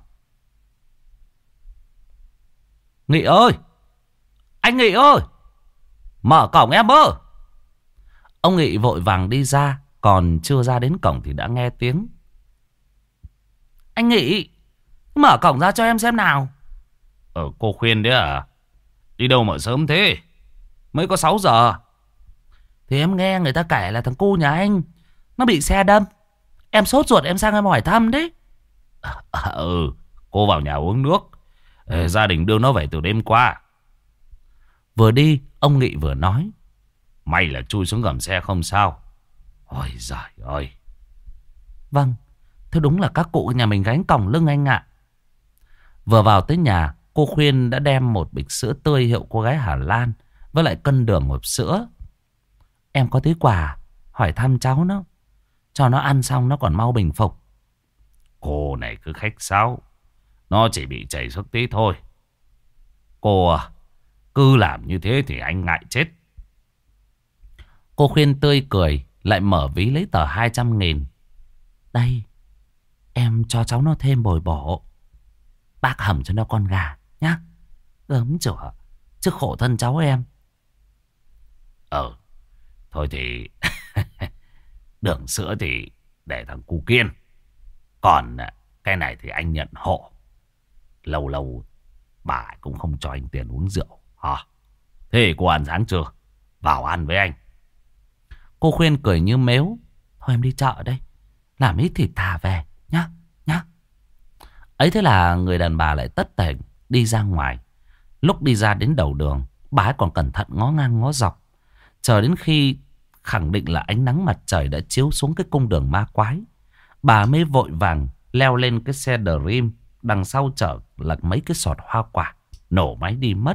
Nghị ơi! Anh Nghị ơi! Mở cổng em ơi! Ông Nghị vội vàng đi ra. Còn chưa ra đến cổng thì đã nghe tiếng. Anh Nghị! Mở cổng ra cho em xem nào. Cô Khuyên đấy à? Đi đâu mà sớm thế? Mới có 6 giờ. Thì em nghe người ta kể là thằng cu nhà anh nó bị xe đâm. Em sốt ruột em sang em hỏi thăm đấy. Cô vào nhà uống nước. Gia đình đưa nó về từ đêm qua. Vừa đi ông Nghị vừa nói. May là chui xuống gầm xe không sao. Ôi giời ơi. Vâng, thế đúng là các cụ nhà mình gánh còng lưng anh ạ. Vừa vào tới nhà, cô Khuyên đã đem một bịch sữa tươi hiệu cô gái Hà Lan với lại cân đường hộp sữa. Em có tí quà hỏi thăm cháu nó, cho nó ăn xong nó còn mau bình phục. Cô này cứ khách sáo. Nó chỉ bị chảy xước tí thôi. Cô à, cứ làm như thế thì anh ngại chết. Cô Khuyên tươi cười, lại mở ví lấy tờ 200.000. Đây, em cho cháu nó thêm bồi bổ. Bác hầm cho nó con gà nhá. Gớm chửa, chứ khổ thân cháu em. Thôi thì đường sữa thì để thằng cu Kiên. Còn cái này thì anh nhận hộ. Lâu lâu bà cũng không cho anh tiền uống rượu hả? Thế cô ăn sáng chưa? Vào ăn với anh. Cô Khuyên cười như mếu. Thôi em đi chợ đây, làm ít thịt thà về nhá. Ấy thế là người đàn bà lại tất tề đi ra ngoài. Lúc đi ra đến đầu đường, bà ấy còn cẩn thận ngó ngang ngó dọc, chờ đến khi khẳng định là ánh nắng mặt trời đã chiếu xuống cái cung đường ma quái, bà mới vội vàng leo lên cái xe Dream. Đằng sau chở là mấy cái sọt hoa quả, nổ máy đi mất.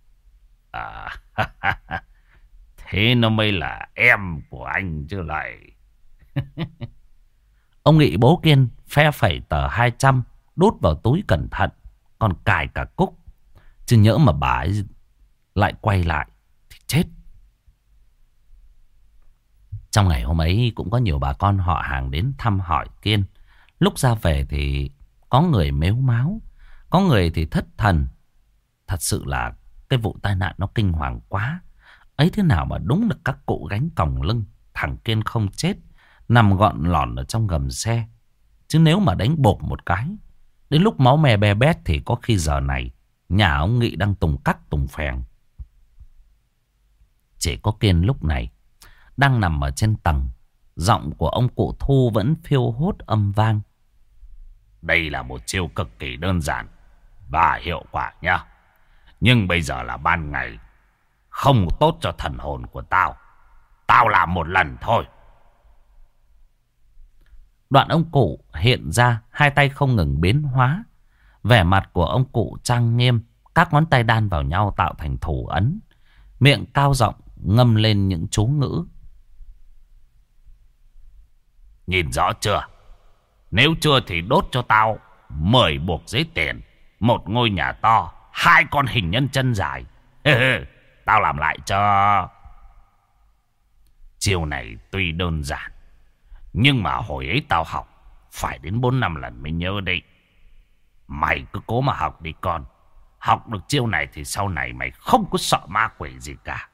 Thế nó mới là em của anh chứ lại. Ông Nghị bố Kiên phe phẩy tờ 200 đút vào túi cẩn thận, còn cài cả cúc. Chứ nhỡ mà bà ấy lại quay lại thì chết. Trong ngày hôm ấy cũng có nhiều bà con họ hàng đến thăm hỏi Kiên. Lúc ra về thì có người mếu máo, có người thì thất thần. Thật sự là cái vụ tai nạn nó kinh hoàng quá. Ấy thế nào mà đúng là các cụ gánh còng lưng. Thằng Kiên không chết, nằm gọn lỏn ở trong gầm xe. Chứ nếu mà đánh bộp một cái, đến lúc máu me be bét thì có khi giờ này nhà ông Nghị đang tùng cắt tùng phèn. Chỉ có Kiên lúc này đang nằm ở trên tầng. Giọng của ông cụ Thu vẫn phiêu hốt âm vang. Đây là một chiêu cực kỳ đơn giản và hiệu quả nhá. Nhưng bây giờ là ban ngày, không tốt cho thần hồn của tao. Tao làm một lần thôi. Đoạn ông cụ hiện ra, hai tay không ngừng biến hóa. Vẻ mặt của ông cụ trang nghiêm, các ngón tay đan vào nhau tạo thành thủ ấn. Miệng cao giọng ngâm lên những chú ngữ. Nhìn rõ chưa? Nếu chưa thì đốt cho tao 10 buộc giấy tiền, một ngôi nhà to, 2 con hình nhân chân dài. Tao làm lại cho. Chiêu này tuy đơn giản, nhưng mà hồi ấy tao học phải đến 4-5 lần mới nhớ đấy. Mày cứ cố mà học đi con. Học được chiêu này thì sau này mày không có sợ ma quỷ gì cả.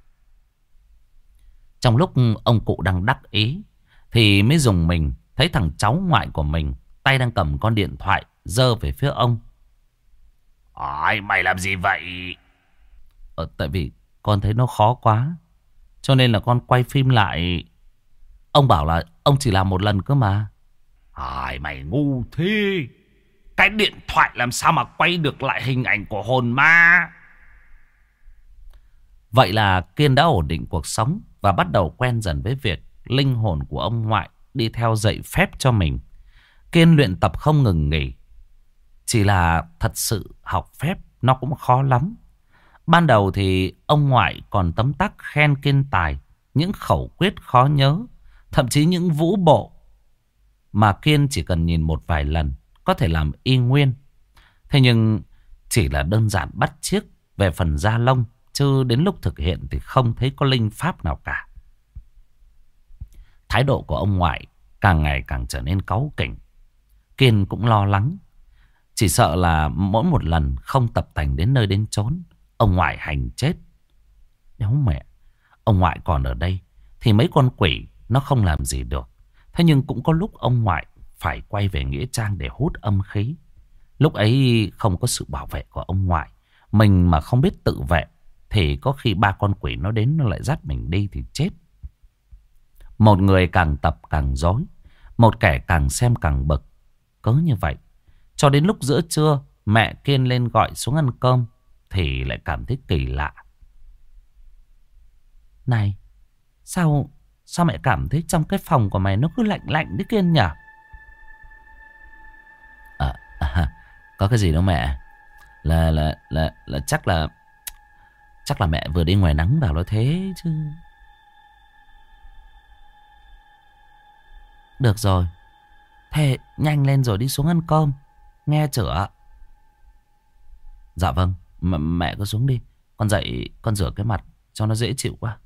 Trong lúc ông cụ đang đắc ý thì mới dùng mình thấy thằng cháu ngoại của mình tay đang cầm con điện thoại giơ về phía ông. Ôi, mày làm gì vậy? Tại vì con thấy nó khó quá, cho nên là con quay phim lại. Ông bảo là ông chỉ làm một lần cơ mà. Ai, mày ngu thế. Cái điện thoại làm sao mà quay được lại hình ảnh của hồn ma? Vậy là Kiên đã ổn định cuộc sống và bắt đầu quen dần với việc linh hồn của ông ngoại đi theo dạy phép cho mình. Kiên luyện tập không ngừng nghỉ. Chỉ là thật sự học phép nó cũng khó lắm. Ban đầu thì ông ngoại còn tấm tắc khen Kiên tài những khẩu quyết khó nhớ, thậm chí những vũ bộ mà Kiên chỉ cần nhìn một vài lần có thể làm y nguyên. Thế nhưng chỉ là đơn giản bắt chước về phần da lông, chứ đến lúc thực hiện thì không thấy có linh pháp nào cả. Thái độ của ông ngoại càng ngày càng trở nên cáu kỉnh. Kiên cũng lo lắng, chỉ sợ là mỗi một lần không tập tành đến nơi đến chốn, ông ngoại hành chết. Nếu mẹ, ông ngoại còn ở đây thì mấy con quỷ nó không làm gì được. Thế nhưng cũng có lúc ông ngoại phải quay về nghĩa trang để hút âm khí. Lúc ấy không có sự bảo vệ của ông ngoại, mình mà không biết tự vệ thì có khi 3 con quỷ nó đến nó lại dắt mình đi thì chết. Một người càng tập càng rối, một kẻ càng xem càng bực. Cớ như vậy, cho đến lúc giữa trưa mẹ Kiên lên gọi xuống ăn cơm thì lại cảm thấy kỳ lạ. Này, sao mẹ cảm thấy trong cái phòng của mày nó cứ lạnh lạnh đấy Kiên nhỉ? Có cái gì đâu mẹ. Là chắc là mẹ vừa đi ngoài nắng vào nó thế chứ. Được rồi, thế nhanh lên rồi đi xuống ăn cơm, nghe chửa. Dạ vâng, mẹ cứ xuống đi. Con dậy con rửa cái mặt cho nó dễ chịu quá.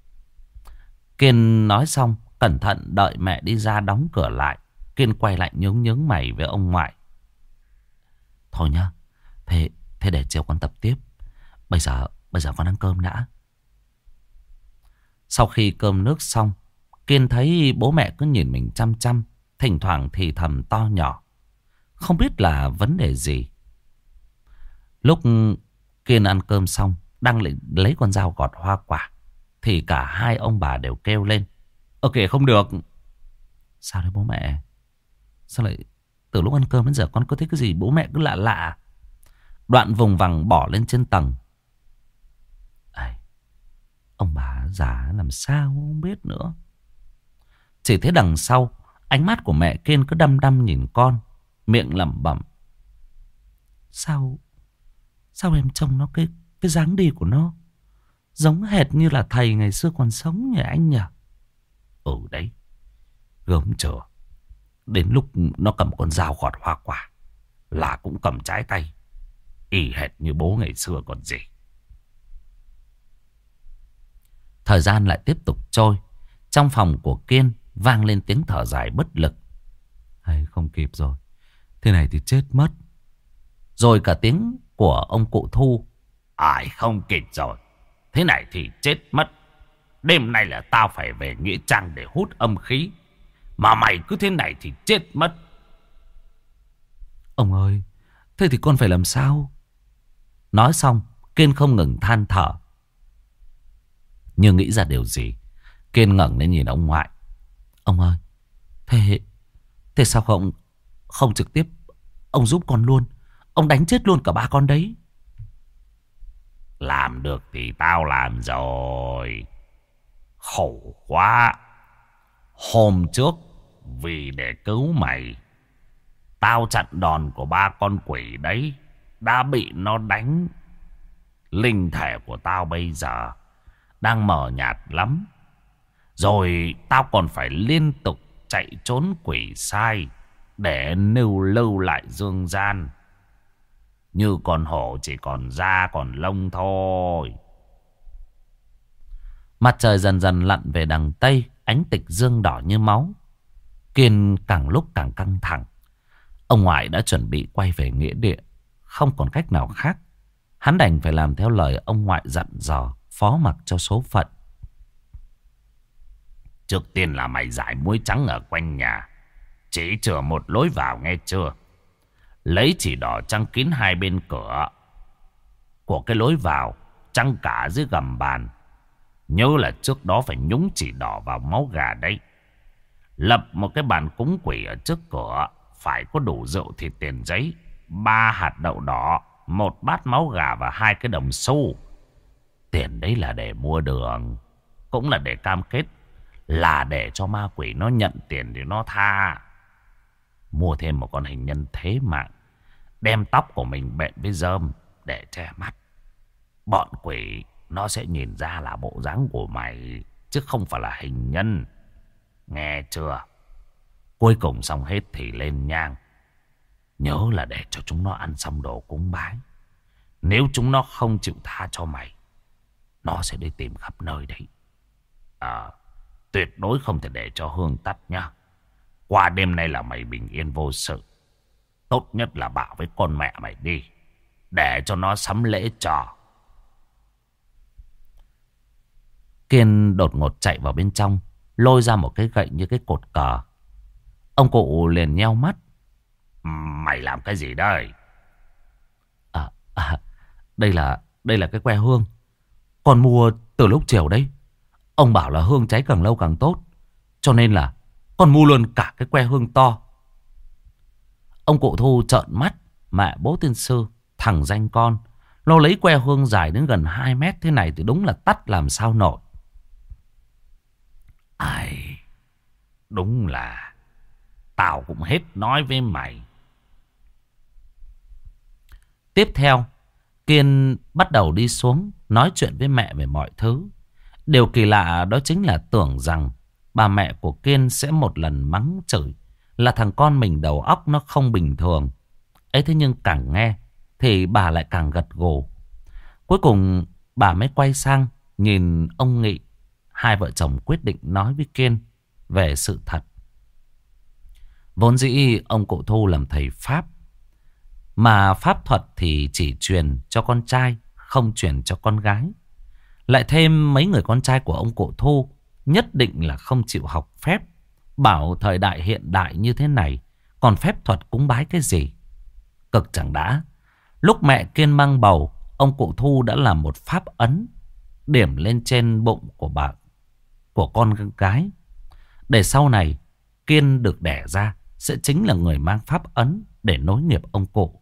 Kiên nói xong cẩn thận đợi mẹ đi ra đóng cửa lại. Kiên quay lại nhướng mày với ông ngoại. Thôi nhá, thế để chiều con tập tiếp. Bây giờ con ăn cơm đã. Sau khi cơm nước xong, Kiên thấy bố mẹ cứ nhìn mình chăm chăm, thỉnh thoảng thì thầm to nhỏ, không biết là vấn đề gì. Lúc Kiên ăn cơm xong, đang lấy con dao gọt hoa quả, thì cả hai ông bà đều kêu lên. Kìa không được. Sao đấy bố mẹ? Sao lại từ lúc ăn cơm đến giờ con có thấy cái gì bố mẹ cứ lạ lạ? Đoạn vùng vằng bỏ lên trên tầng. Ông bà già làm sao không biết nữa. Chỉ thấy đằng sau, ánh mắt của mẹ Kiên cứ đăm đăm nhìn con, miệng lẩm bẩm. Sao em trông nó cái dáng đi của nó giống hệt như là thầy ngày xưa còn sống nhỉ anh nhỉ? Đấy, gớm chưa. Đến lúc nó cầm con dao gọt hoa quả là cũng cầm trái tay, y hệt như bố ngày xưa còn gì. Thời gian lại tiếp tục trôi. Trong phòng của Kiên vang lên tiếng thở dài bất lực. Không kịp rồi, thế này thì chết mất. Rồi cả tiếng của ông cụ Thu. Không kịp rồi, thế này thì chết mất. Đêm nay là tao phải về nghĩa trang để hút âm khí, mà mày cứ thế này thì chết mất. Ông ơi, thế thì con phải làm sao? Nói xong, Kiên không ngừng than thở. Như nghĩ ra điều gì, Kiên ngẩng lên nhìn ông ngoại. Ông ơi, thế sao không trực tiếp Ông giúp con luôn. Ông đánh chết luôn cả ba con đấy. Làm được thì tao làm rồi. Khổ quá. Hôm trước vì để cứu mày, tao chặn đòn của ba con quỷ đấy, đã bị nó đánh. Linh thể của tao bây giờ đang mờ nhạt lắm. Rồi tao còn phải liên tục chạy trốn quỷ sai để lưu lại dương gian. Như con hổ chỉ còn da còn lông thôi. Mặt trời dần dần lặn về đằng Tây. Ánh tịch dương đỏ như máu. Kiên càng lúc càng căng thẳng. Ông ngoại đã chuẩn bị quay về nghĩa địa. Không còn cách nào khác. Hắn đành phải làm theo lời ông ngoại dặn dò, phó mặc cho số phận. Trước tiên là mày rải muối trắng ở quanh nhà, chỉ chừa một lối vào nghe chưa. Lấy chỉ đỏ trăng kín hai bên cửa của cái lối vào, trăng cả dưới gầm bàn. Nhớ là trước đó phải nhúng chỉ đỏ vào máu gà đấy. Lập một cái bàn cúng quỷ ở trước cửa. Phải có đủ rượu thịt tiền giấy, 3 hạt đậu đỏ, 1 bát máu gà và 2 cái đồng xu. Tiền đấy là để mua đường, cũng là để cam kết là để cho ma quỷ nó nhận tiền thì nó tha. Mua thêm một con hình nhân thế mạng, đem tóc của mình bện với rơm để che mắt. Bọn quỷ nó sẽ nhìn ra là bộ dáng của mày, chứ không phải là hình nhân. Nghe chưa? Cuối cùng xong hết thì lên nhang. Nhớ là để cho chúng nó ăn xong đồ cúng bái. Nếu chúng nó không chịu tha cho mày, nó sẽ đi tìm khắp nơi đấy. Tuyệt đối không thể để cho hương tắt nhá. Qua đêm nay là mày bình yên vô sự. Tốt nhất là bảo với con mẹ mày đi, để cho nó sắm lễ trò. Kiên đột ngột chạy vào bên trong, lôi ra một cái gậy như cái cột cờ. Ông cụ liền nheo mắt. Mày làm cái gì đây? Đây là cái que hương con mua từ lúc chiều đấy. Ông bảo là hương cháy càng lâu càng tốt, cho nên là con mua luôn cả cái que hương to. Ông cụ Thu trợn mắt. Mẹ bố tiên sư, thằng danh con, nó lấy que hương dài đến gần 2 mét thế này thì đúng là tắt làm sao nổi. Ai, đúng là tao cũng hết nói với mày. Tiếp theo, Kiên bắt đầu đi xuống nói chuyện với mẹ về mọi thứ. Điều kỳ lạ đó chính là tưởng rằng bà mẹ của Kiên sẽ một lần mắng chửi là thằng con mình đầu óc nó không bình thường. Ấy thế nhưng càng nghe thì bà lại càng gật gù. Cuối cùng bà mới quay sang nhìn ông Nghị. Hai vợ chồng quyết định nói với Kiên về sự thật. Vốn dĩ ông cụ Thu làm thầy Pháp, mà pháp thuật thì chỉ truyền cho con trai, không truyền cho con gái. Lại thêm mấy người con trai của ông cụ Thu nhất định là không chịu học phép. Bảo thời đại hiện đại như thế này, còn phép thuật cúng bái cái gì? Cực chẳng đã. Lúc mẹ Kiên mang bầu, ông cụ Thu đã làm một pháp ấn điểm lên trên bụng của con gái, để sau này Kiên được đẻ ra sẽ chính là người mang pháp ấn để nối nghiệp ông cụ.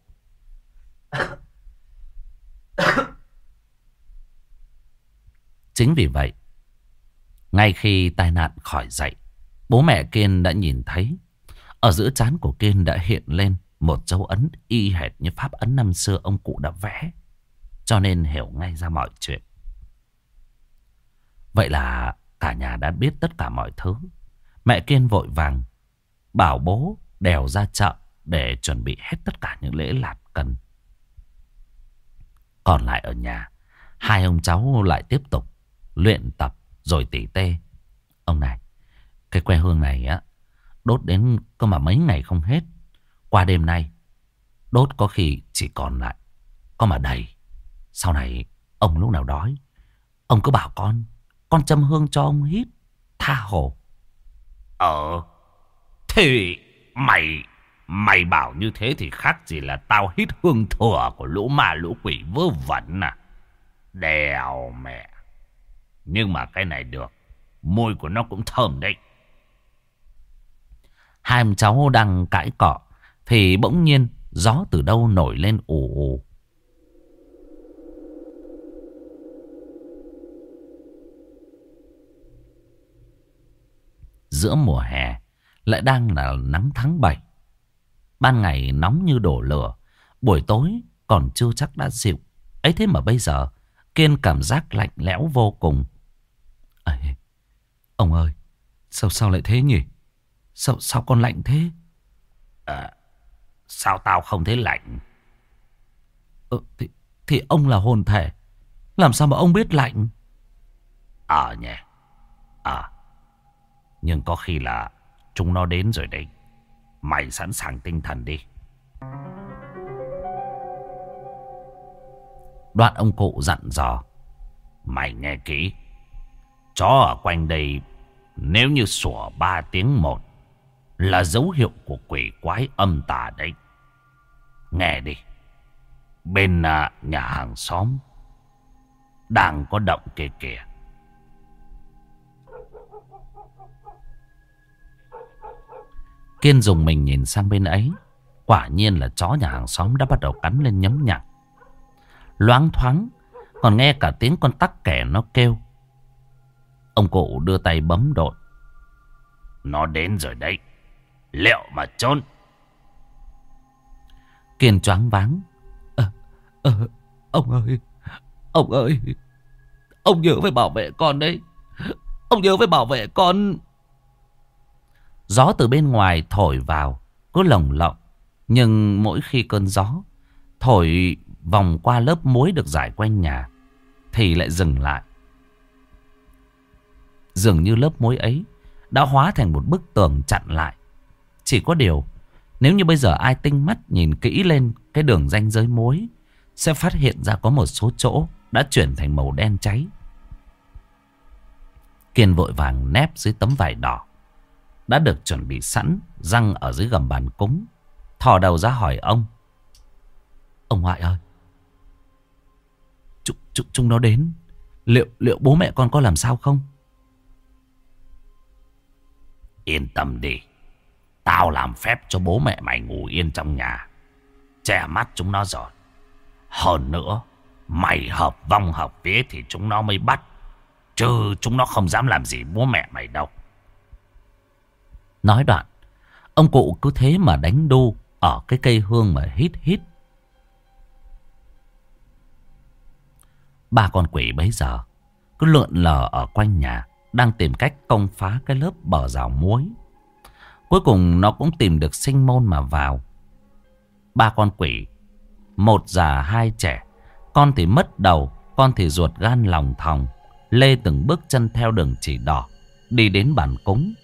Chính vì vậy, ngay khi tai nạn khỏi dậy, bố mẹ Kiên đã nhìn thấy ở giữa trán của Kiên đã hiện lên một dấu ấn y hệt như pháp ấn năm xưa ông cụ đã vẽ, cho nên hiểu ngay ra mọi chuyện. Vậy là cả nhà đã biết tất cả mọi thứ. Mẹ Kiên vội vàng bảo bố đèo ra chợ để chuẩn bị hết tất cả những lễ lạt cần. Còn lại ở nhà, hai ông cháu lại tiếp tục luyện tập rồi tỉ tê. Ông này, cái que hương này á, đốt đến cơ mà mấy ngày không hết. Qua đêm nay đốt có khi chỉ còn lại có mà đầy. Sau này ông lúc nào đói, ông cứ bảo con châm hương cho ông hít, tha hồ. Thì mày bảo như thế thì khác gì là tao hít hương thừa của lũ ma lũ quỷ vớ vẩn à. Đèo mẹ. Nhưng mà cái này được, môi của nó cũng thơm đấy. Hai ông cháu đang cãi cọ thì bỗng nhiên gió từ đâu nổi lên ù ù. Giữa mùa hè lại đang là nắng tháng 7. Ban ngày nóng như đổ lửa, buổi tối còn chưa chắc đã dịu. Ấy thế mà bây giờ Kiên cảm giác lạnh lẽo vô cùng. Ê, ông ơi, sao lại thế nhỉ? Sao con lạnh thế? Sao tao không thấy lạnh? Thì ông là hồn thể, làm sao mà ông biết lạnh? Nhỉ. Nhưng có khi là chúng nó đến rồi đấy. Mày sẵn sàng tinh thần đi. Đoạn ông cụ dặn dò. Mày nghe kỹ. Chó ở quanh đây nếu như sủa 3 tiếng một là dấu hiệu của quỷ quái âm tà đấy. Nghe đi. Bên nhà hàng xóm đang có động kia kìa. Kiên dùng mình nhìn sang bên ấy. Quả nhiên là chó nhà hàng xóm đã bắt đầu cắn lên nhấm nhặng. Loáng thoáng còn nghe cả tiếng con tắc kè nó kêu. Ông cụ đưa tay bấm đột. Nó đến rồi đấy. Liệu mà trốn. Kiên choáng váng. Ông ơi, ông nhớ phải bảo vệ con đấy. Ông nhớ phải bảo vệ con. Gió từ bên ngoài thổi vào cứ lồng lộng. Nhưng mỗi khi cơn gió thổi vòng qua lớp muối được rải quanh nhà thì lại dừng lại. Dường như lớp muối ấy đã hóa thành một bức tường chặn lại. Chỉ có điều, nếu như bây giờ ai tinh mắt nhìn kỹ lên cái đường ranh giới muối, sẽ phát hiện ra có một số chỗ đã chuyển thành màu đen cháy. Kiên vội vàng nép dưới tấm vải đỏ đã được chuẩn bị sẵn, răng ở dưới gầm bàn cúng, thò đầu ra hỏi ông. Ông ngoại ơi, chúng nó đến, liệu bố mẹ con có làm sao không? Yên tâm đi. Tao làm phép cho bố mẹ mày ngủ yên trong nhà, che mắt chúng nó rồi. Hơn nữa, mày hợp vong hợp vía thì chúng nó mới bắt, chứ chúng nó không dám làm gì bố mẹ mày đâu. Nói đoạn, ông cụ cứ thế mà đánh đu ở cái cây hương mà hít hít. Ba con quỷ bấy giờ cứ lượn lờ ở quanh nhà, đang tìm cách công phá cái lớp bờ rào muối. Cuối cùng nó cũng tìm được sinh môn mà vào. Ba con quỷ, một già hai trẻ. Con thì mất đầu, con thì ruột gan lòng thòng, lê từng bước chân theo đường chỉ đỏ đi đến bàn cúng.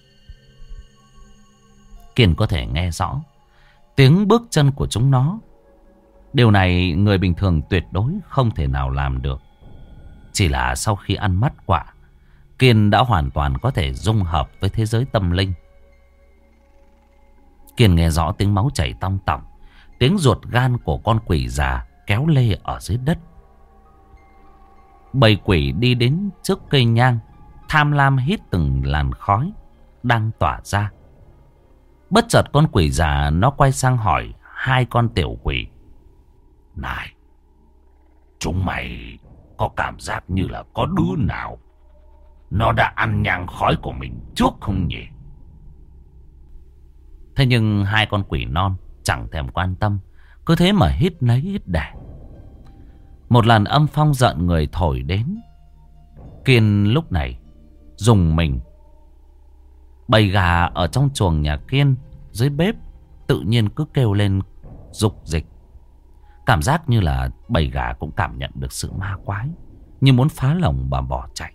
Kiên có thể nghe rõ tiếng bước chân của chúng nó. Điều này người bình thường tuyệt đối không thể nào làm được. Chỉ là sau khi ăn mắt quả, Kiên đã hoàn toàn có thể dung hợp với thế giới tâm linh. Kiên nghe rõ tiếng máu chảy tong tỏng, tiếng ruột gan của con quỷ già kéo lê ở dưới đất. Bầy quỷ đi đến trước cây nhang, tham lam hít từng làn khói đang tỏa ra. Bất chợt con quỷ già nó quay sang hỏi hai con tiểu quỷ. Này, chúng mày có cảm giác như là có đứa nào nó đã ăn nhang khói của mình trước không nhỉ? Thế nhưng hai con quỷ non chẳng thèm quan tâm, cứ thế mà hít lấy hít để. Một làn âm phong giận người thổi đến. Kiên lúc này dùng mình. Bầy gà ở trong chuồng nhà Kiên dưới bếp tự nhiên cứ kêu lên rục dịch. Cảm giác như là bầy gà cũng cảm nhận được sự ma quái, như muốn phá lồng mà bỏ chạy.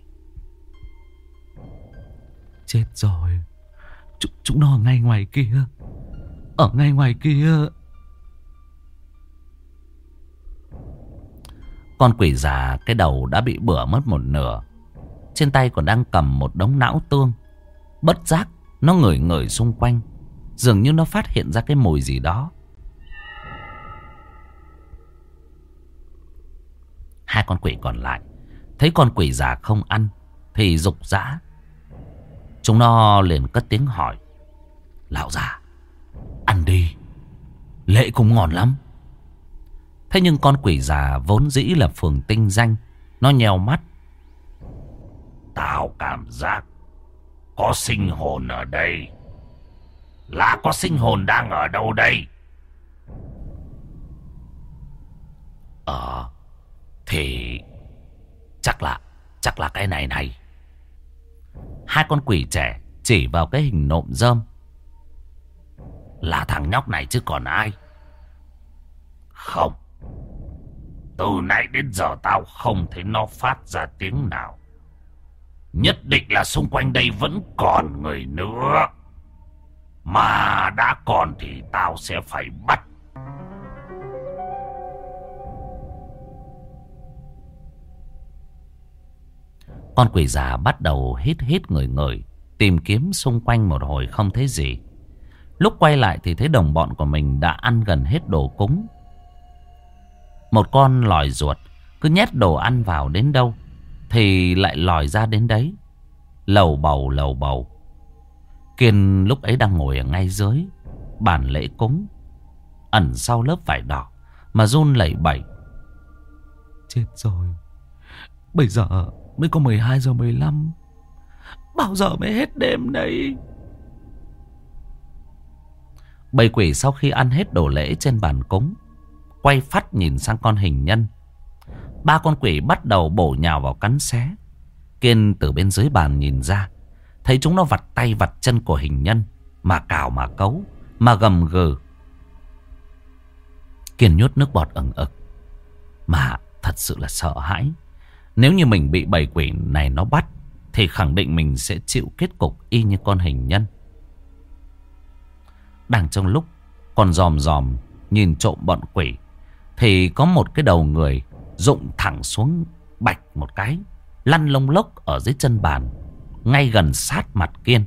Chết rồi, chúng nó ở ngay ngoài kia. Ở ngay ngoài kia. Con quỷ già cái đầu đã bị bửa mất một nửa, trên tay còn đang cầm một đống não tương. Bất giác nó ngửi ngửi xung quanh, dường như nó phát hiện ra cái mùi gì đó. Hai con quỷ còn lại thấy con quỷ già không ăn thì rục rã. Chúng nó liền cất tiếng hỏi. Lão già, ăn đi, Lễ cũng ngon lắm. Thế nhưng con quỷ già vốn dĩ là phường tinh danh, nó nheo mắt. Tao cảm giác có sinh hồn ở đây. Là có sinh hồn đang ở đâu đây? Thì chắc là cái này này. Hai con quỷ trẻ chỉ vào cái hình nộm rơm. Là thằng nhóc này chứ còn ai. Không, từ nay đến giờ tao không thấy nó phát ra tiếng nào. Nhất định là xung quanh đây vẫn còn người nữa. Mà đã còn thì tao sẽ phải bắt. Con quỷ già bắt đầu hít ngửi, tìm kiếm xung quanh một hồi không thấy gì. Lúc quay lại thì thấy đồng bọn của mình đã ăn gần hết đồ cúng. Một con lòi ruột cứ nhét đồ ăn vào đến đâu thì lại lòi ra đến đấy, lầu bầu. Kiên lúc ấy đang ngồi ở ngay dưới bàn lễ cúng, ẩn sau lớp vải đỏ mà run lẩy bẩy. Chết rồi, bây giờ mới có 12 giờ 15. Bao giờ mới hết đêm đây? Bầy quỷ sau khi ăn hết đồ lễ trên bàn cúng, quay phắt nhìn sang con hình nhân. Ba con quỷ bắt đầu bổ nhào vào cắn xé. Kiên từ bên dưới bàn nhìn ra, thấy chúng nó vặt tay vặt chân của hình nhân, mà cào mà cấu, mà gầm gừ. Kiên nhốt nước bọt ẩn ực, mà thật sự là sợ hãi. Nếu như mình bị bầy quỷ này nó bắt thì khẳng định mình sẽ chịu kết cục y như con hình nhân. Đang trong lúc còn dòm nhìn trộm bọn quỷ thì có một cái đầu người rụng thẳng xuống bạch một cái, lăn lông lốc ở dưới chân bàn, ngay gần sát mặt Kiên.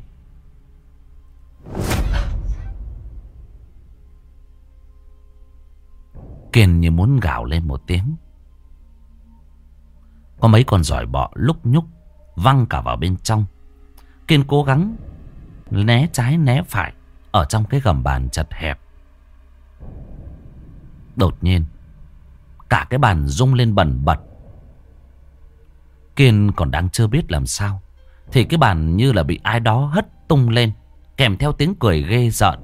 Kiên như muốn gào lên một tiếng. Có mấy con giỏi bọ lúc nhúc văng cả vào bên trong. Kiên cố gắng né trái né phải ở trong cái gầm bàn chật hẹp. Đột nhiên cả cái bàn rung lên bần bật. Kiên còn đang chưa biết làm sao thì cái bàn như là bị ai đó hất tung lên, kèm theo tiếng cười ghê rợn.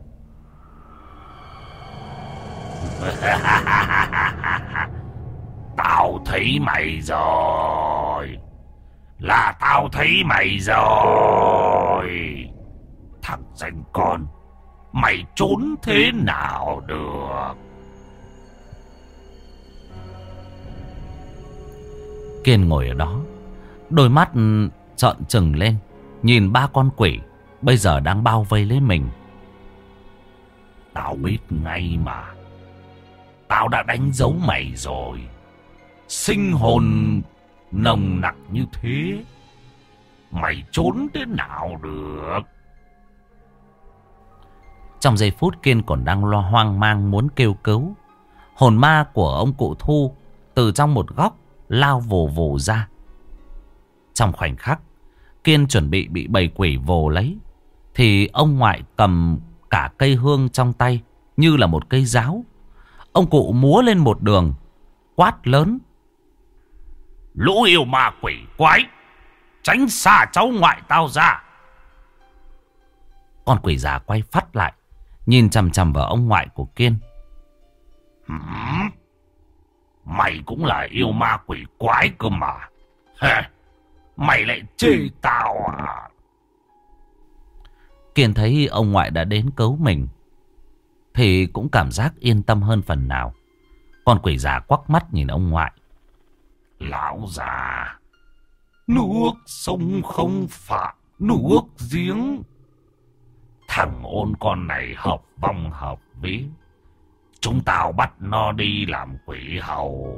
Tao thấy mày rồi. Là tao thấy mày rồi. Thằng danh con, mày trốn thế nào được? Kiên ngồi ở đó, đôi mắt trợn trừng lên, nhìn ba con quỷ bây giờ đang bao vây lấy mình. Tao biết ngay mà. Tao đã đánh dấu mày rồi. Sinh hồn nồng nặc như thế, mày trốn thế nào được? Trong giây phút Kiên còn đang lo hoang mang muốn kêu cứu, hồn ma của ông cụ Thu từ trong một góc lao vồ vồ ra. Trong khoảnh khắc Kiên chuẩn bị bầy quỷ vồ lấy thì ông ngoại cầm cả cây hương trong tay như là một cây giáo. Ông cụ múa lên một đường, quát lớn: Lũ yêu ma quỷ quái, tránh xa cháu ngoại tao ra! Con quỷ già quay phắt lại, nhìn chằm chằm vào ông ngoại của Kiên. Mày cũng là yêu ma quỷ quái cơ mà. Mày lại chê tao à? Kiên thấy ông ngoại đã đến cứu mình thì cũng cảm giác yên tâm hơn phần nào. Con quỷ già quắc mắt nhìn ông ngoại. Lão già, nước sông không phạm nước giếng. Thằng ôn con này hợp vong hợp vía. Chúng tao bắt nó đi làm quỷ hầu.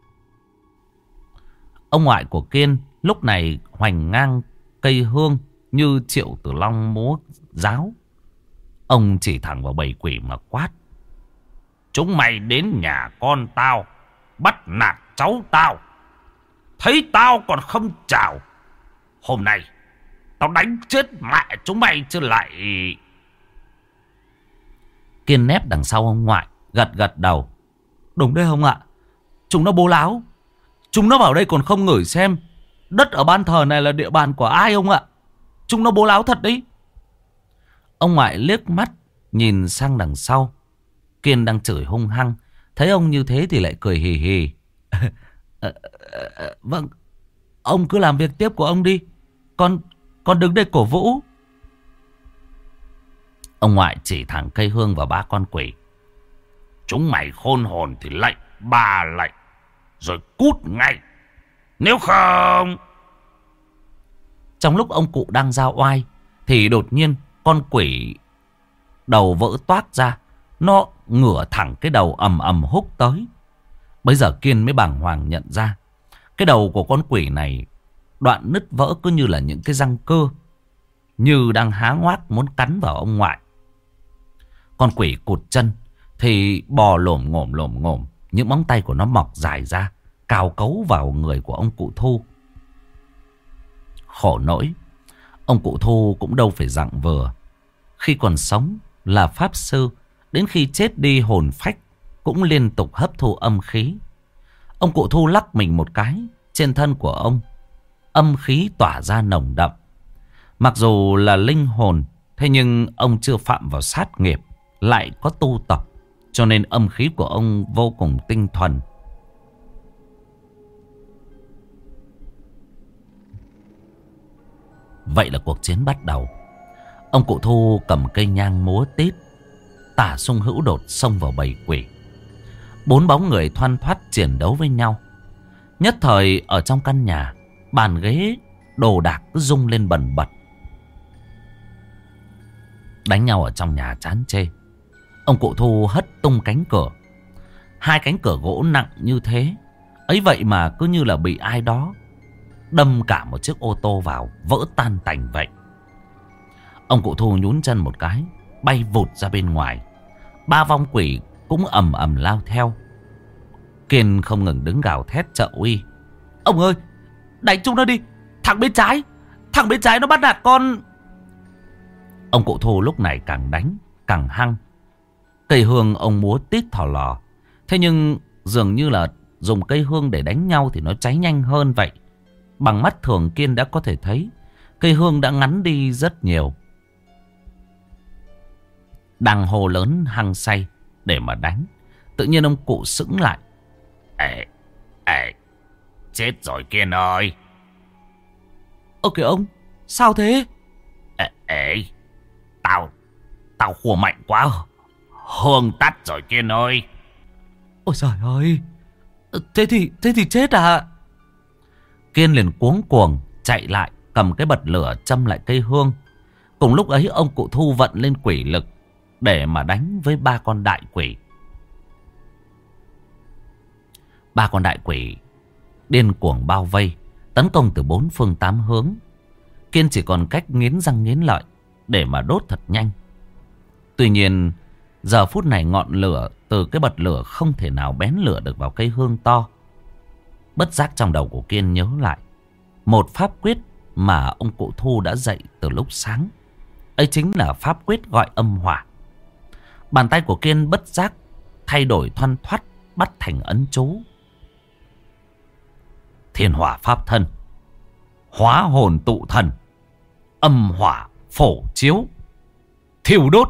Ông ngoại của Kiên lúc này hoành ngang cây hương như Triệu Tử Long múa giáo. Ông chỉ thẳng vào bầy quỷ mà quát: Chúng mày đến nhà con tao, bắt nạt cháu tao, thấy tao còn không chào. Hôm nay tao đánh chết mẹ chúng mày chứ lại. Kiên nép đằng sau ông ngoại, gật gật đầu. Đúng đấy ông ạ. Chúng nó bố láo. Chúng nó vào đây còn không ngửi xem đất ở ban thờ này là địa bàn của ai ông ạ. Chúng nó bố láo thật đấy. Ông ngoại liếc mắt nhìn sang đằng sau. Kiên đang chửi hung hăng. Thấy ông như thế thì lại cười hì hì. Vâng, ông cứ làm việc tiếp của ông đi. Con đứng đây cổ vũ. Ông ngoại chỉ thẳng cây hương vào ba con quỷ. Chúng mày khôn hồn thì lệnh, ba lệnh, rồi cút ngay. Nếu không... Trong lúc ông cụ đang giao oai thì đột nhiên con quỷ đầu vỡ toác ra. Nó ngửa thẳng cái đầu ầm ầm húc tới. Bây giờ Kiên mới bàng hoàng nhận ra cái đầu của con quỷ này đoạn nứt vỡ cứ như là những cái răng cưa, như đang há ngoác muốn cắn vào ông ngoại. Con quỷ cụt chân thì bò lổm ngổm. Những móng tay của nó mọc dài ra, cào cấu vào người của ông cụ Thu. Khổ nỗi, ông cụ Thu cũng đâu phải dạng vừa. Khi còn sống là pháp sư, đến khi chết đi hồn phách cũng liên tục hấp thu âm khí. Ông cụ Thu lắc mình một cái, trên thân của ông âm khí tỏa ra nồng đậm. Mặc dù là linh hồn, thế nhưng ông chưa phạm vào sát nghiệp, lại có tu tập, cho nên âm khí của ông vô cùng tinh thuần. Vậy là cuộc chiến bắt đầu. Ông cụ Thu cầm cây nhang múa tít, tả sung hữu đột xông vào bầy quỷ. 4 bóng người thoăn thoắt chiến đấu với nhau. Nhất thời ở trong căn nhà, bàn ghế đồ đạc cứ rung lên bần bật. Đánh nhau ở trong nhà chán chê. Ông cụ Thu hất tung cánh cửa. 2 cánh cửa gỗ nặng như thế, ấy vậy mà cứ như là bị ai đó đâm cả một chiếc ô tô vào, vỡ tan tành vậy. Ông cụ Thu nhún chân một cái, bay vụt ra bên ngoài. 3 vong quỷ cũng ầm ầm lao theo. Kiên không ngừng đứng gào thét trợ uy. Ông ơi, đánh chúng nó đi. Thằng bên trái nó bắt nạt con. Ông cụ Thu lúc này càng đánh càng hăng. Cây hương ông múa tít thò lò. Thế nhưng dường như là dùng cây hương để đánh nhau thì nó cháy nhanh hơn vậy. Bằng mắt thường Kiên đã có thể thấy cây hương đã ngắn đi rất nhiều. Đang hô lớn hăng say để mà đánh, tự nhiên ông cụ sững lại. Ê, chết rồi Kiên ơi. Ơ kìa ông, sao thế? Ê, tao khua mạnh quá. Hương tắt rồi Kiên ơi. Ôi trời ơi, thế thì chết à? Kiên liền cuống cuồng chạy lại, cầm cái bật lửa châm lại cây hương. Cùng lúc ấy ông cụ Thu vận lên quỷ lực để mà đánh với 3 con đại quỷ. 3 con đại quỷ điên cuồng bao vây, tấn công từ 4 phương 8 hướng. Kiên chỉ còn cách nghiến răng nghiến lợi để mà đốt thật nhanh. Tuy nhiên giờ phút này ngọn lửa từ cái bật lửa không thể nào bén lửa được vào cây hương to. Bất giác trong đầu của Kiên nhớ lại một pháp quyết mà ông cụ Thu đã dạy từ lúc sáng. Ấy chính là pháp quyết gọi âm hỏa. Bàn tay của Kiên bất giác thay đổi thoăn thoắt, bắt thành ấn chú. Thiên hỏa pháp thân, hóa hồn tụ thần, âm hỏa phổ chiếu, thiêu đốt.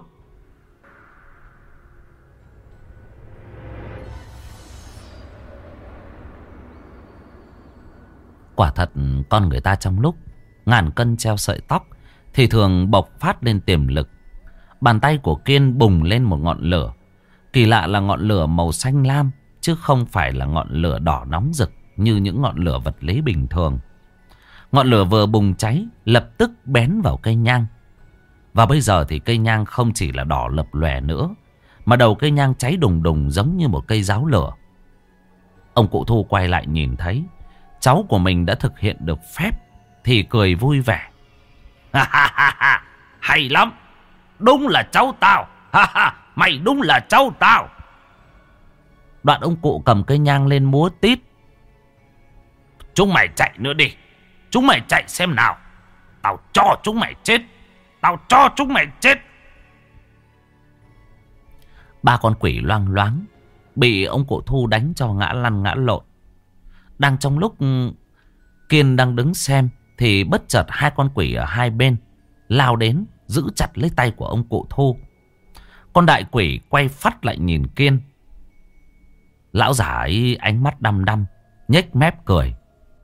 Quả thật con người ta trong lúc ngàn cân treo sợi tóc thì thường bộc phát lên tiềm lực. Bàn tay của Kiên bùng lên một ngọn lửa. Kỳ lạ là ngọn lửa màu xanh lam, chứ không phải là ngọn lửa đỏ nóng rực như những ngọn lửa vật lý bình thường. Ngọn lửa vừa bùng cháy lập tức bén vào cây nhang. Và bây giờ thì cây nhang không chỉ là đỏ lập lòe nữa, mà đầu cây nhang cháy đùng đùng giống như một cây giáo lửa. Ông cụ Thu quay lại nhìn thấy cháu của mình đã thực hiện được phép thì cười vui vẻ. Hay lắm, đúng là cháu tao. Mày đúng là cháu tao. Đoạn ông cụ cầm cây nhang lên múa tít. Chúng mày chạy nữa đi. Chúng mày chạy xem nào. Tao cho chúng mày chết. Tao cho chúng mày chết. Ba con quỷ loang loáng bị ông cụ Thu đánh cho ngã lăn ngã lộn. Đang trong lúc Kiên đang đứng xem thì bất chợt hai con quỷ ở hai bên lao đến giữ chặt lấy tay của ông cụ Thu. Con đại quỷ quay phắt lại nhìn Kiên. Lão giả ấy ánh mắt đăm đăm, nhếch mép cười.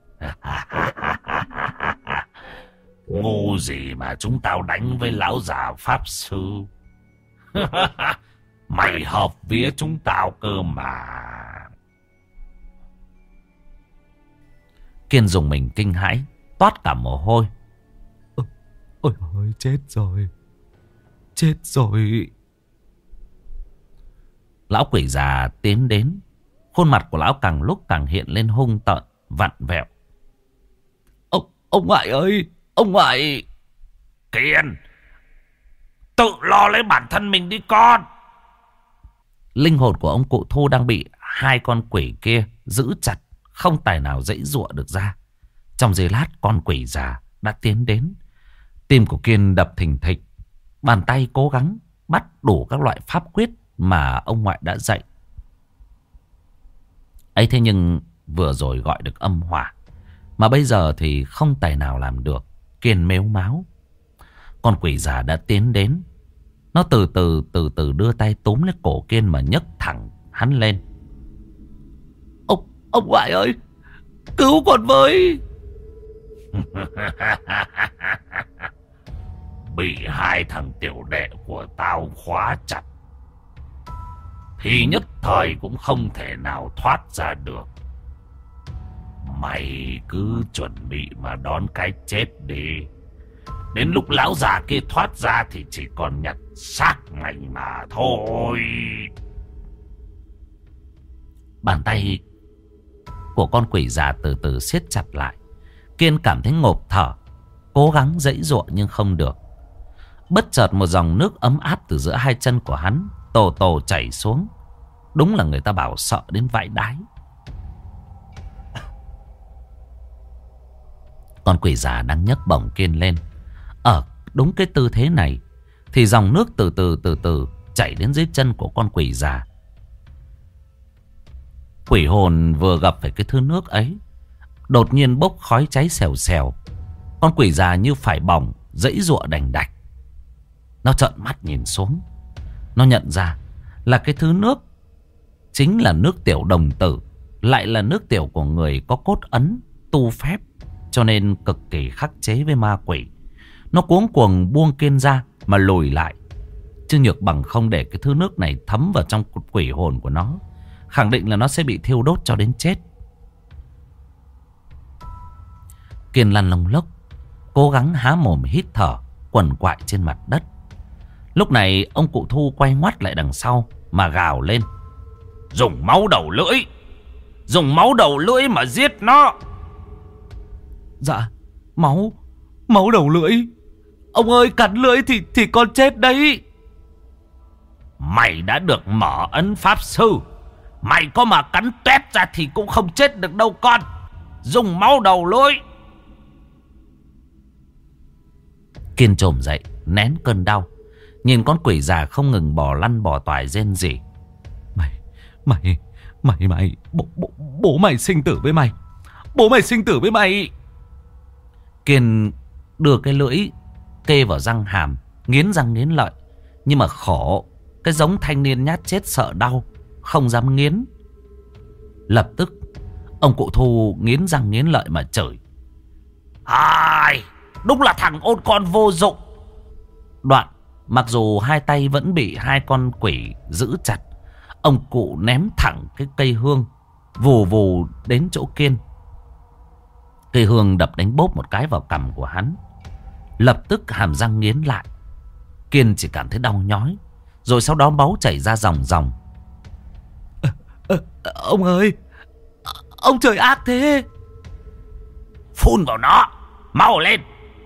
Ngu gì mà chúng tao đánh với lão già pháp sư. Mày hợp vía chúng tao cơ mà. Kiên dùng mình kinh hãi, toát cả mồ hôi. Ôi ôi, chết rồi. Chết rồi. Lão quỷ già tiến đến. Khuôn mặt của lão càng lúc càng hiện lên hung tợn, vặn vẹo. Ông ngoại ơi, ông ngoại. Kiên, tự lo lấy bản thân mình đi con. Linh hồn của ông cụ Thu đang bị hai con quỷ kia giữ chặt, không tài nào giãy giụa được ra. Trong giây lát con quỷ già đã tiến đến. Tim của Kiên đập thình thịch. Bàn tay cố gắng bắt đủ các loại pháp quyết mà ông ngoại đã dạy. Ấy thế nhưng vừa rồi gọi được âm hỏa, mà bây giờ thì không tài nào làm được. Kiên mếu máo. Con quỷ già đã tiến đến. Nó từ từ đưa tay túm lấy cổ Kiên mà nhấc thẳng hắn lên. Ông ngoại ơi, cứu con với. Bị hai thằng tiểu đệ của tao khóa chặt thì nhất thời cũng không thể nào thoát ra được. Mày cứ chuẩn bị mà đón cái chết đi. Đến lúc lão già kia thoát ra thì chỉ còn nhặt xác mày mà thôi. Bàn tay của con quỷ già từ từ siết chặt lại. Kiên cảm thấy ngộp thở, cố gắng giãy giụa nhưng không được. Bất chợt một dòng nước ấm áp từ giữa hai chân của hắn tổ tổ chảy xuống. Đúng là người ta bảo sợ đến vãi đái. Con quỷ già đang nhấc bổng Kiên lên. Ở đúng cái tư thế này thì dòng nước từ từ chảy đến dưới chân của con quỷ già. Quỷ hồn vừa gặp phải cái thứ nước ấy, đột nhiên bốc khói cháy xèo xèo. Con quỷ già như phải bỏng, giãy giụa đành đạch. Nó trợn mắt nhìn xuống. Nó nhận ra là cái thứ nước chính là nước tiểu đồng tử, lại là nước tiểu của người có cốt ấn tu phép, cho nên cực kỳ khắc chế với ma quỷ. Nó cuống cuồng buông Kiên ra mà lùi lại. Chứ nhược bằng không để cái thứ nước này thấm vào trong quỷ hồn của nó, khẳng định là nó sẽ bị thiêu đốt cho đến chết. Kiên lăn lông lốc, cố gắng há mồm hít thở, quằn quại trên mặt đất. Lúc này ông cụ Thu quay ngoắt lại đằng sau mà gào lên. Dùng máu đầu lưỡi. Dùng máu đầu lưỡi mà giết nó. Dạ, máu đầu lưỡi. Ông ơi, cắn lưỡi thì con chết đấy. Mày đã được mở ấn pháp sư. Mày có mà cắn toét ra thì cũng không chết được đâu con. Dùng máu đầu lưỡi. Kiên trồm dậy, nén cơn đau, nhìn con quỷ già không ngừng bò lăn bò toài rên rỉ. Mày bố mày sinh tử với mày. Bố mày sinh tử với mày. Kiên đưa cái lưỡi kê vào răng hàm, nghiến răng nghiến lợi. Nhưng mà khổ, cái giống thanh niên nhát chết sợ đau, không dám nghiến. Lập tức ông cụ Thu nghiến răng nghiến lợi mà chửi. Ai, đúng là thằng ôn con vô dụng. Đoạn mặc dù hai tay vẫn bị hai con quỷ giữ chặt, ông cụ ném thẳng cái cây hương vù vù đến chỗ Kiên. Cây hương đập đánh bốp một cái vào cằm của hắn. Lập tức hàm răng nghiến lại. Kiên chỉ cảm thấy đau nhói, rồi sau đó máu chảy ra ròng ròng. Ông ơi, ông trời ác thế. Phun vào nó, mau lên.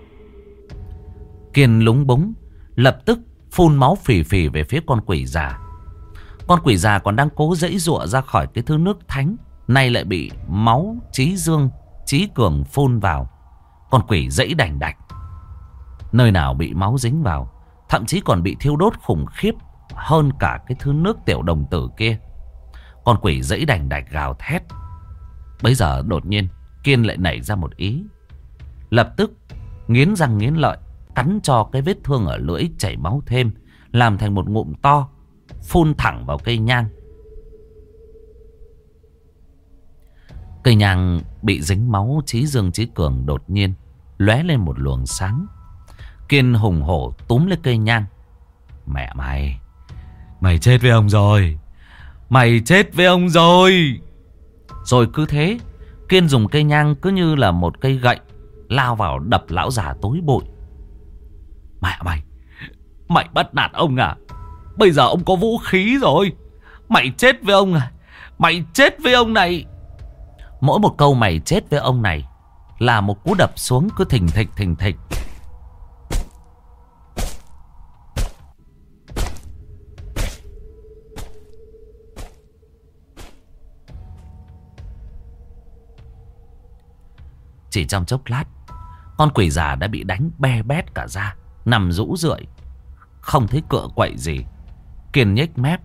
Kiên lúng búng, lập tức phun máu phì phì về phía con quỷ già. Con quỷ già còn đang cố giãy giụa ra khỏi cái thứ nước thánh, nay lại bị máu Chí Dương, Chí Cường phun vào. Con quỷ giãy đành đạch. Nơi nào bị máu dính vào, thậm chí còn bị thiêu đốt khủng khiếp, hơn cả cái thứ nước tiểu đồng tử kia. Con quỷ giãy đành đạch gào thét. Bấy giờ đột nhiên Kiên lại nảy ra một ý. Lập tức nghiến răng nghiến lợi, cắn cho cái vết thương ở lưỡi chảy máu thêm, làm thành một ngụm to, phun thẳng vào cây nhang. Cây nhang bị dính máu Chí Dương Chí Cường đột nhiên lóe lên một luồng sáng. Kiên hùng hổ túm lấy cây nhang. Mẹ mày, mày chết với ông rồi, mày chết với ông rồi. Rồi cứ thế Kiên dùng cây nhang cứ như là một cây gậy lao vào đập lão già tối bụi. Mẹ mày, mày bắt nạt ông à? Bây giờ ông có vũ khí rồi. Mày chết với ông à? Mày chết với ông này. Mỗi một câu mày chết với ông này là một cú đập xuống cứ thình thịch thình thịch. Chỉ trong chốc lát, con quỷ già đã bị đánh be bét cả ra, nằm rũ rượi, không thấy cựa quậy gì. Kiên nhếch mép.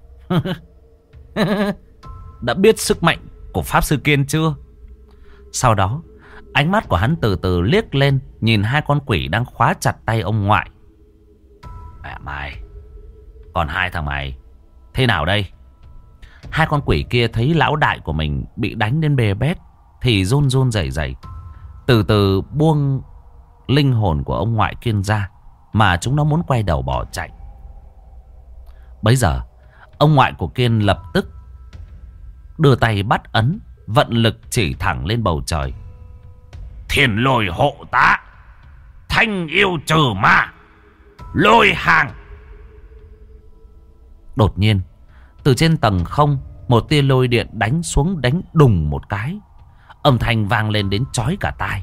Đã biết sức mạnh của Pháp Sư Kiên chưa? Sau đó ánh mắt của hắn từ từ liếc lên, nhìn hai con quỷ đang khóa chặt tay ông ngoại. Mẹ mày, còn hai thằng mày thế nào đây? Hai con quỷ kia thấy lão đại của mình bị đánh đến bê bết thì run run rẩy rẩy, từ từ buông linh hồn của ông ngoại Kiên ra, mà chúng nó muốn quay đầu bỏ chạy. Bấy giờ ông ngoại của Kiên lập tức đưa tay bắt ấn, vận lực chỉ thẳng lên bầu trời. Thiên lôi hộ tá, thanh yêu trừ ma, lôi hàng. Đột nhiên từ trên tầng không, một tia lôi điện đánh xuống, đánh đùng một cái, âm thanh vang lên đến chói cả tai.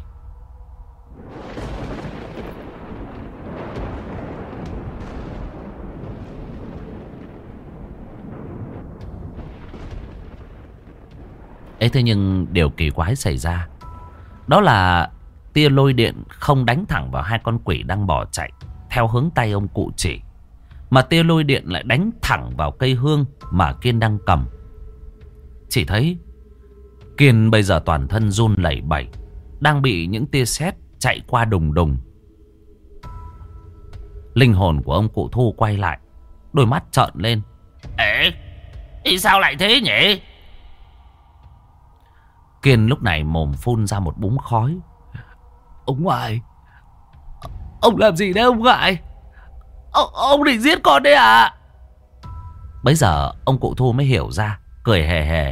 Ấy thế nhưng điều kỳ quái xảy ra, đó là tia lôi điện không đánh thẳng vào hai con quỷ đang bỏ chạy theo hướng tay ông cụ chỉ, mà tia lôi điện lại đánh thẳng vào cây hương mà Kiên đang cầm. Chỉ thấy Kiên bây giờ toàn thân run lẩy bẩy, đang bị những tia sét chạy qua đùng đùng. Linh hồn của ông cụ Thu quay lại, đôi mắt trợn lên. Ê, sao lại thế nhỉ? Kiên lúc này mồm phun ra một búng khói. Ông ngoại, ông làm gì đấy ông ngoại? Ông định giết con đấy à? Bấy giờ ông cụ Thu mới hiểu ra, cười hề hề.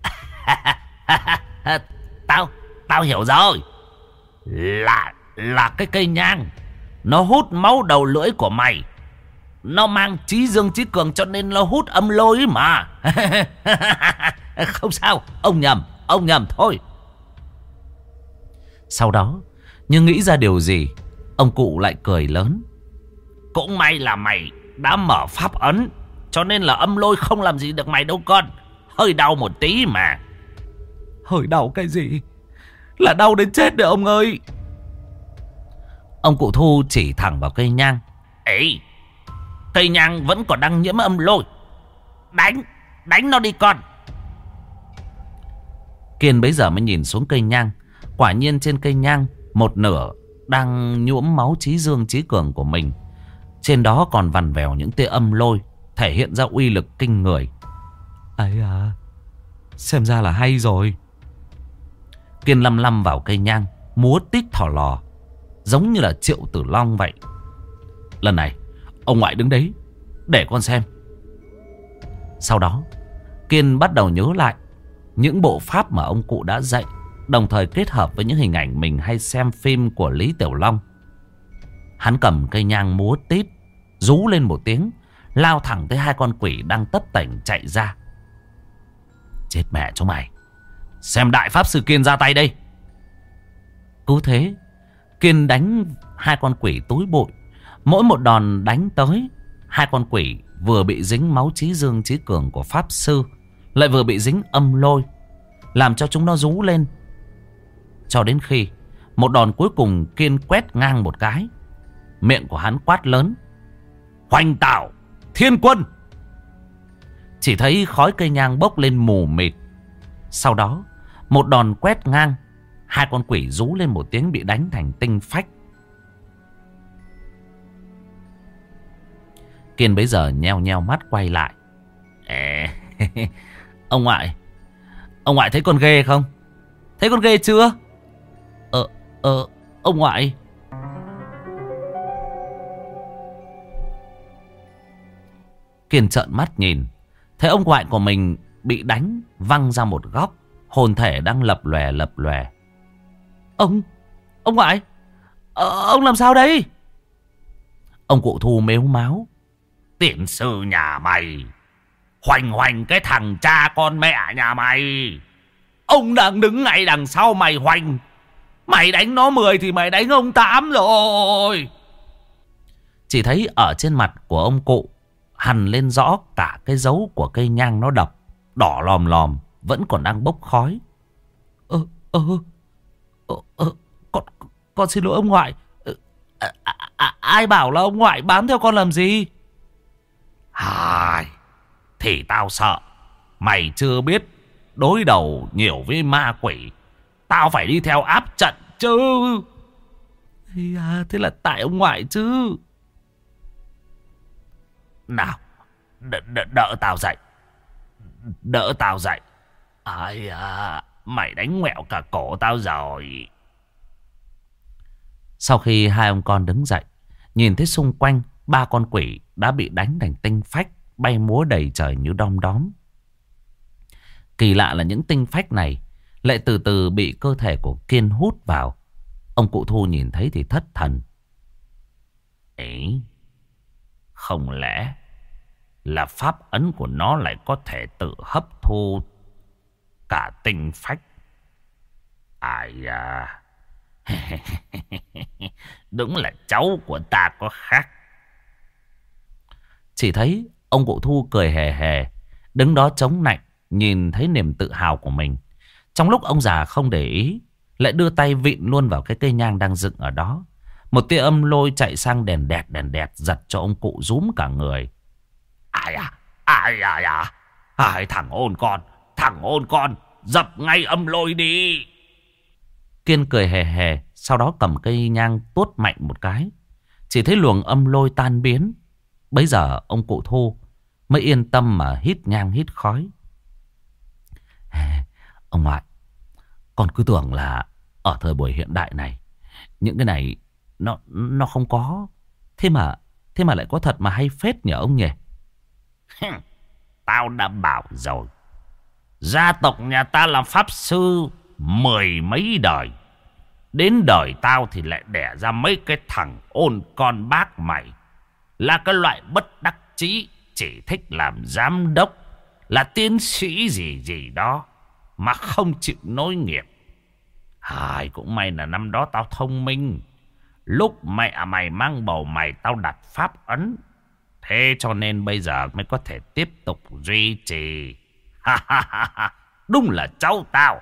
Tao hiểu rồi. Là cái cây nhang, nó hút máu đầu lưỡi của mày. Nó mang Chí Dương Chí Cường cho nên nó hút âm lôi mà. Không sao, ông nhầm thôi. Sau đó như nghĩ ra điều gì, ông cụ lại cười lớn. Cũng may là mày đã mở pháp ấn, cho nên là âm lôi không làm gì được mày đâu con. Hơi đau một tí mà. Hơi đau cái gì? Là đau đến chết đấy ông ơi. Ông cụ Thu chỉ thẳng vào cây nhang. Ê, cây nhang vẫn còn đang nhiễm âm lôi. Đánh nó đi con. Kiên bấy giờ mới nhìn xuống cây nhang. Quả nhiên trên cây nhang một nửa đang nhuốm máu Chí Dương Chí Cường của mình. Trên đó còn vằn vèo những tia âm lôi, thể hiện ra uy lực kinh người. Ấy à, xem ra là hay rồi. Kiên lăm lăm vào cây nhang, múa tít thò lò, giống như là Triệu Tử Long vậy. Lần này ông ngoại đứng đấy, để con xem. Sau đó Kiên bắt đầu nhớ lại những bộ pháp mà ông cụ đã dạy, đồng thời kết hợp với những hình ảnh mình hay xem phim của Lý Tiểu Long. Hắn cầm cây nhang múa tít, rú lên một tiếng, lao thẳng tới hai con quỷ đang tấp tảnh chạy ra. Chết mẹ chúng mày, xem đại pháp sư Kiên ra tay đây. Cứ thế Kiên đánh hai con quỷ túi bụi. Mỗi một đòn đánh tới, hai con quỷ vừa bị dính máu Chí Dương Chí Cường của pháp sư, lại vừa bị dính âm lôi, làm cho chúng nó rú lên. Cho đến khi một đòn cuối cùng Kiên quét ngang một cái, miệng của hắn quát lớn. Hoành tạo thiên quân. Chỉ thấy khói cây nhang bốc lên mù mịt. Sau đó một đòn quét ngang, hai con quỷ rú lên một tiếng bị đánh thành tinh phách. Kiên bấy giờ nheo nheo mắt quay lại. Ông ngoại thấy con ghê không? Thấy con ghê chưa? Ông ngoại. Kiên trợn mắt nhìn, thấy ông ngoại của mình bị đánh văng ra một góc, hồn thể đang lập lòe. Ông ngoại, ông làm sao đây? Ông cụ Thu mếu máo. Tiền sư nhà mày, hoành cái thằng cha con mẹ nhà mày. Ông đang đứng ngay đằng sau mày hoành. Mày đánh nó 10 thì mày đánh ông 8 rồi. Chỉ thấy ở trên mặt của ông cụ hằn lên rõ cả cái dấu của cây nhang nó đập, đỏ lòm lòm, vẫn còn đang bốc khói. Con xin lỗi ông ngoại. Ai bảo là ông ngoại bám theo con làm gì? Thì tao sợ mày chưa biết đối đầu nhiều với ma quỷ, tao phải đi theo áp trận chứ. Thế là tại ông ngoại chứ. Nào, đỡ tao dậy. Mày đánh ngoẹo cả cổ tao rồi. Sau khi hai ông con đứng dậy, nhìn thấy xung quanh ba con quỷ đã bị đánh thành tinh phách, bay múa đầy trời như đom đóm. Kỳ lạ là những tinh phách này lại từ từ bị cơ thể của Kiên hút vào. Ông cụ Thu nhìn thấy thì thất thần. Không lẽ là pháp ấn của nó lại có thể tự hấp thu cả tinh phách? Đúng là cháu của ta có khác. Chỉ thấy ông cụ Thu cười hề hề, đứng đó chống nạnh, nhìn thấy niềm tự hào của mình. Trong lúc ông già không để ý, lại đưa tay vịn luôn vào cái cây nhang đang dựng ở đó. Một tia âm lôi chạy sang đèn đẹt giật cho ông cụ rúm cả người. Thằng ôn con, dập ngay âm lôi đi. Kiên cười hề hề, sau đó cầm cây nhang tuốt mạnh một cái. Chỉ thấy luồng âm lôi tan biến. Bấy giờ ông cụ Thu mới yên tâm mà hít nhang hít khói. Ông ngoại, con cứ tưởng là ở thời buổi hiện đại này những cái này nó không có. Thế mà lại có thật mà hay phết nhỉ ông nhỉ? Tao đã bảo rồi, gia tộc nhà ta làm pháp sư 10 mấy đời. Đến đời tao thì lại đẻ ra mấy cái thằng ôn con bác mày. Là cái loại bất đắc chí, chỉ thích làm giám đốc, là tiến sĩ gì đó, mà không chịu nối nghiệp. Cũng may là năm đó tao thông minh. Lúc mẹ mày mang bầu mày tao đặt pháp ấn. Thế cho nên bây giờ mới có thể tiếp tục duy trì. Đúng là cháu tao.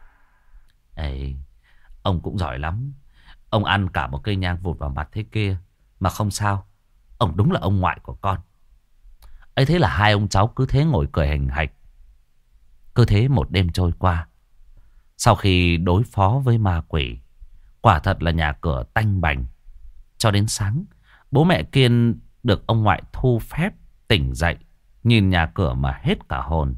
Ông cũng giỏi lắm. Ông ăn cả một cây nhang vụt vào mặt thế kia mà không sao. Ông đúng là ông ngoại của con. Thế là hai ông cháu cứ thế ngồi cười hình hạch. Cứ thế một đêm trôi qua. Sau khi đối phó với ma quỷ, quả thật là nhà cửa tanh bành. Cho đến sáng, bố mẹ Kiên được ông ngoại thu phép tỉnh dậy, nhìn nhà cửa mà hết cả hồn.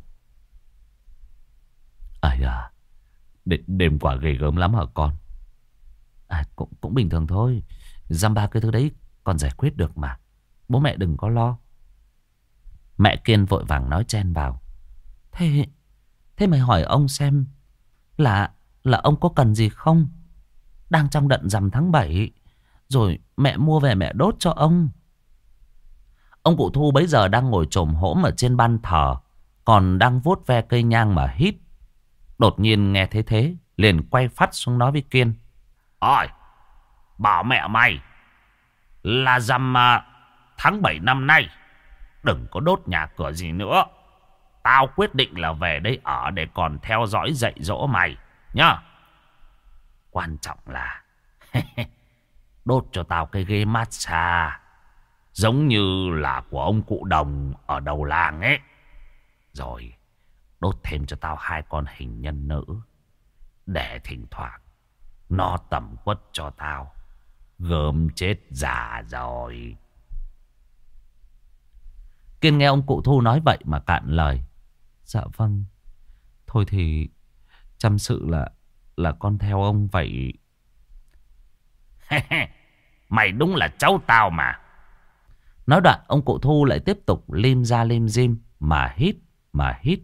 Đêm qua ghê gớm lắm hả con? Cũng bình thường thôi. Dăm ba cái thứ đấy con giải quyết được mà. Bố mẹ đừng có lo. Mẹ Kiên vội vàng nói chen vào. Thế mày hỏi ông xem là ông có cần gì không? Đang trong đận rằm tháng 7, rồi mẹ mua về mẹ đốt cho ông. Ông cụ Thu bấy giờ đang ngồi chồm hổm ở trên ban thờ, còn đang vuốt ve cây nhang mà hít. Đột nhiên nghe thấy thế, liền quay phát xuống nói với Kiên. Bảo mẹ mày là rằm tháng 7 năm nay đừng có đốt nhà cửa gì nữa. Tao quyết định là về đây ở để còn theo dõi dạy dỗ mày nhá. Quan trọng là đốt cho tao cái ghế massage, giống như là của ông cụ Đồng ở đầu làng ấy. Rồi đốt thêm cho tao 2 con hình nhân nữ, để thỉnh thoảng nó tẩm quất cho tao. Gớm chết già rồi. Kiên nghe ông cụ Thu nói vậy mà cạn lời. Dạ vâng. Thôi thì chăm sự là con theo ông vậy. Mày đúng là cháu tao mà. Nói đoạn ông cụ Thu lại tiếp tục lim ra lim dim mà hít.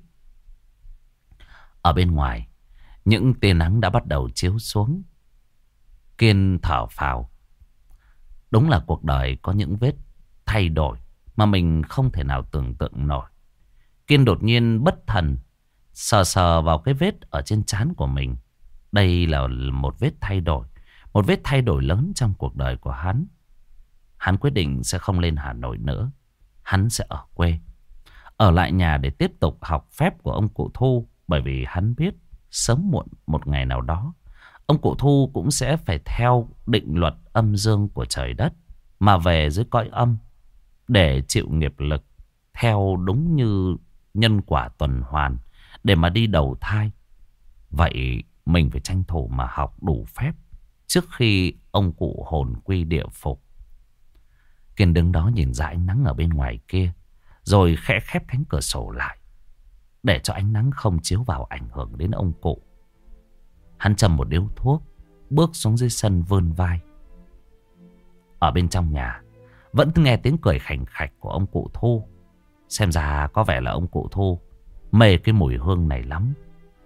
Ở bên ngoài, những tia nắng đã bắt đầu chiếu xuống. Kiên thở phào. Đúng là cuộc đời có những vết thay đổi mà mình không thể nào tưởng tượng nổi. Kiên đột nhiên bất thần sờ sờ vào cái vết ở trên trán của mình. Đây là một vết thay đổi, một vết thay đổi lớn trong cuộc đời của hắn. Hắn quyết định sẽ không lên Hà Nội nữa. Hắn sẽ ở quê, ở lại nhà để tiếp tục học phép của ông cụ Thu. Bởi vì hắn biết sớm muộn một ngày nào đó, ông cụ Thu cũng sẽ phải theo định luật âm dương của trời đất mà về dưới cõi âm để chịu nghiệp lực theo đúng như nhân quả tuần hoàn để mà đi đầu thai. Vậy mình phải tranh thủ mà học đủ phép trước khi ông cụ hồn quy địa phục. Kiên đứng đó nhìn ra ánh nắng ở bên ngoài kia, rồi khẽ khép cánh cửa sổ lại để cho ánh nắng không chiếu vào ảnh hưởng đến ông cụ. Hắn châm một điếu thuốc, bước xuống dưới sân vươn vai. Ở bên trong nhà vẫn nghe tiếng cười khành khạch của ông cụ Thu. Xem ra có vẻ là ông cụ Thu mê cái mùi hương này lắm.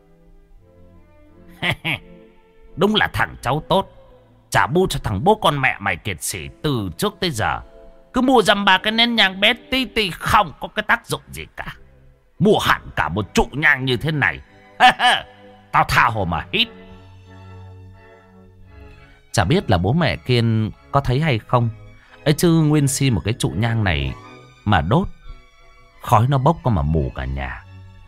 Đúng là thằng cháu tốt. Trả bu cho thằng bố con mẹ mày kiệt sỉ từ trước tới giờ. Cứ mua dăm ba cái nén nhang bé tí tí không có cái tác dụng gì cả. Mua hẳn cả một trụ nhang như thế này. Tao tha hồ mà hít. Chả biết là bố mẹ Kiên có thấy hay không ấy chứ nguyên si một cái trụ nhang này mà đốt, khói nó bốc có mà mù cả nhà.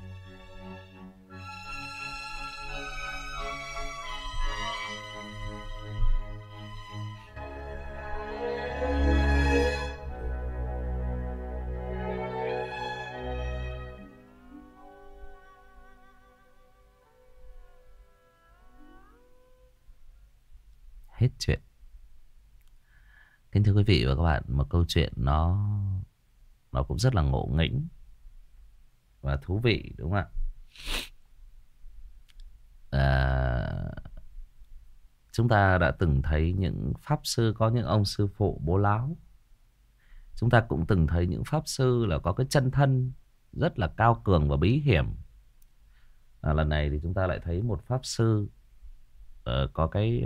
Hết chuyện. Kính thưa quý vị và các bạn, một câu chuyện nó cũng rất là ngộ nghĩnh và thú vị, đúng không ạ? Chúng ta đã từng thấy những pháp sư có những ông sư phụ bố láo. Chúng ta cũng từng thấy những pháp sư là có cái chân thân rất là cao cường và bí hiểm. Lần này thì chúng ta lại thấy một pháp sư có cái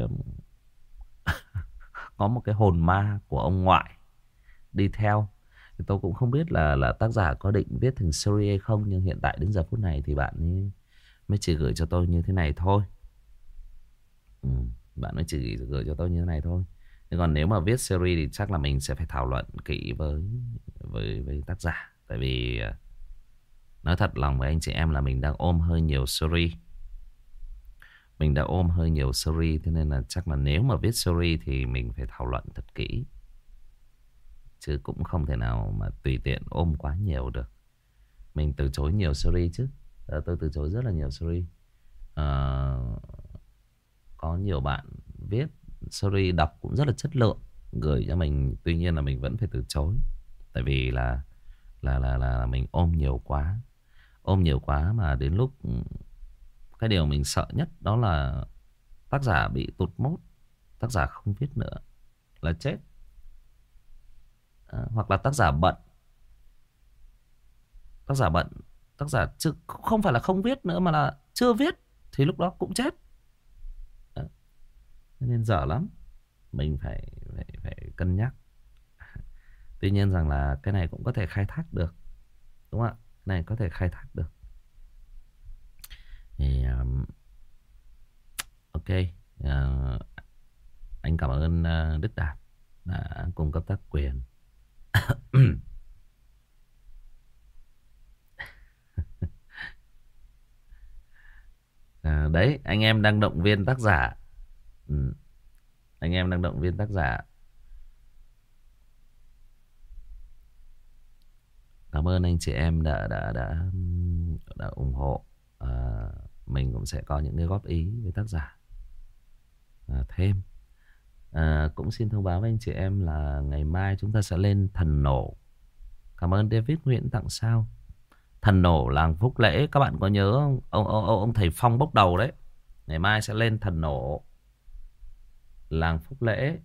có một cái hồn ma của ông ngoại đi theo. Thì tôi cũng không biết là tác giả có định viết thành series hay không, nhưng hiện tại đến giờ phút này thì bạn ấy mới chỉ gửi cho tôi như thế này thôi. Bạn ấy chỉ gửi cho tôi như thế này thôi. Nhưng còn nếu mà viết series thì chắc là mình sẽ phải thảo luận kỹ với tác giả. Tại vì nói thật lòng với anh chị em là mình đang ôm hơi nhiều series. Mình đã ôm hơi nhiều series, thế nên là chắc là nếu mà viết series thì mình phải thảo luận thật kỹ. Chứ cũng không thể nào mà tùy tiện ôm quá nhiều được. Mình từ chối nhiều series chứ. Tôi từ chối rất là nhiều series. Có nhiều bạn viết series đọc cũng rất là chất lượng gửi cho mình. Tuy nhiên là mình vẫn phải từ chối. Tại vì là mình ôm nhiều quá. Ôm nhiều quá mà đến lúc cái điều mình sợ nhất đó là tác giả bị tụt mốt, tác giả không viết nữa là chết. Hoặc là tác giả bận. Tác giả chứ không phải là không viết nữa mà là chưa viết thì lúc đó cũng chết. Nên dở lắm. Mình phải cân nhắc. Tuy nhiên rằng là cái này cũng có thể khai thác được, đúng không ạ? Cái này có thể khai thác được. Thì ok, anh cảm ơn Đức Đạt đã cung cấp tác quyền. Đấy, anh em đang động viên tác giả. Anh em đang động viên tác giả. Cảm ơn anh chị em đã ủng hộ. Mình cũng sẽ có những cái góp ý với tác giả thêm. Cũng xin thông báo với anh chị em là ngày mai chúng ta sẽ lên Thần Nổ. Cảm ơn David Nguyễn tặng sao. Thần Nổ làng Phúc Lễ, các bạn có nhớ không? Ông thầy Phong bốc đầu đấy. Ngày mai sẽ lên Thần Nổ làng Phúc Lễ.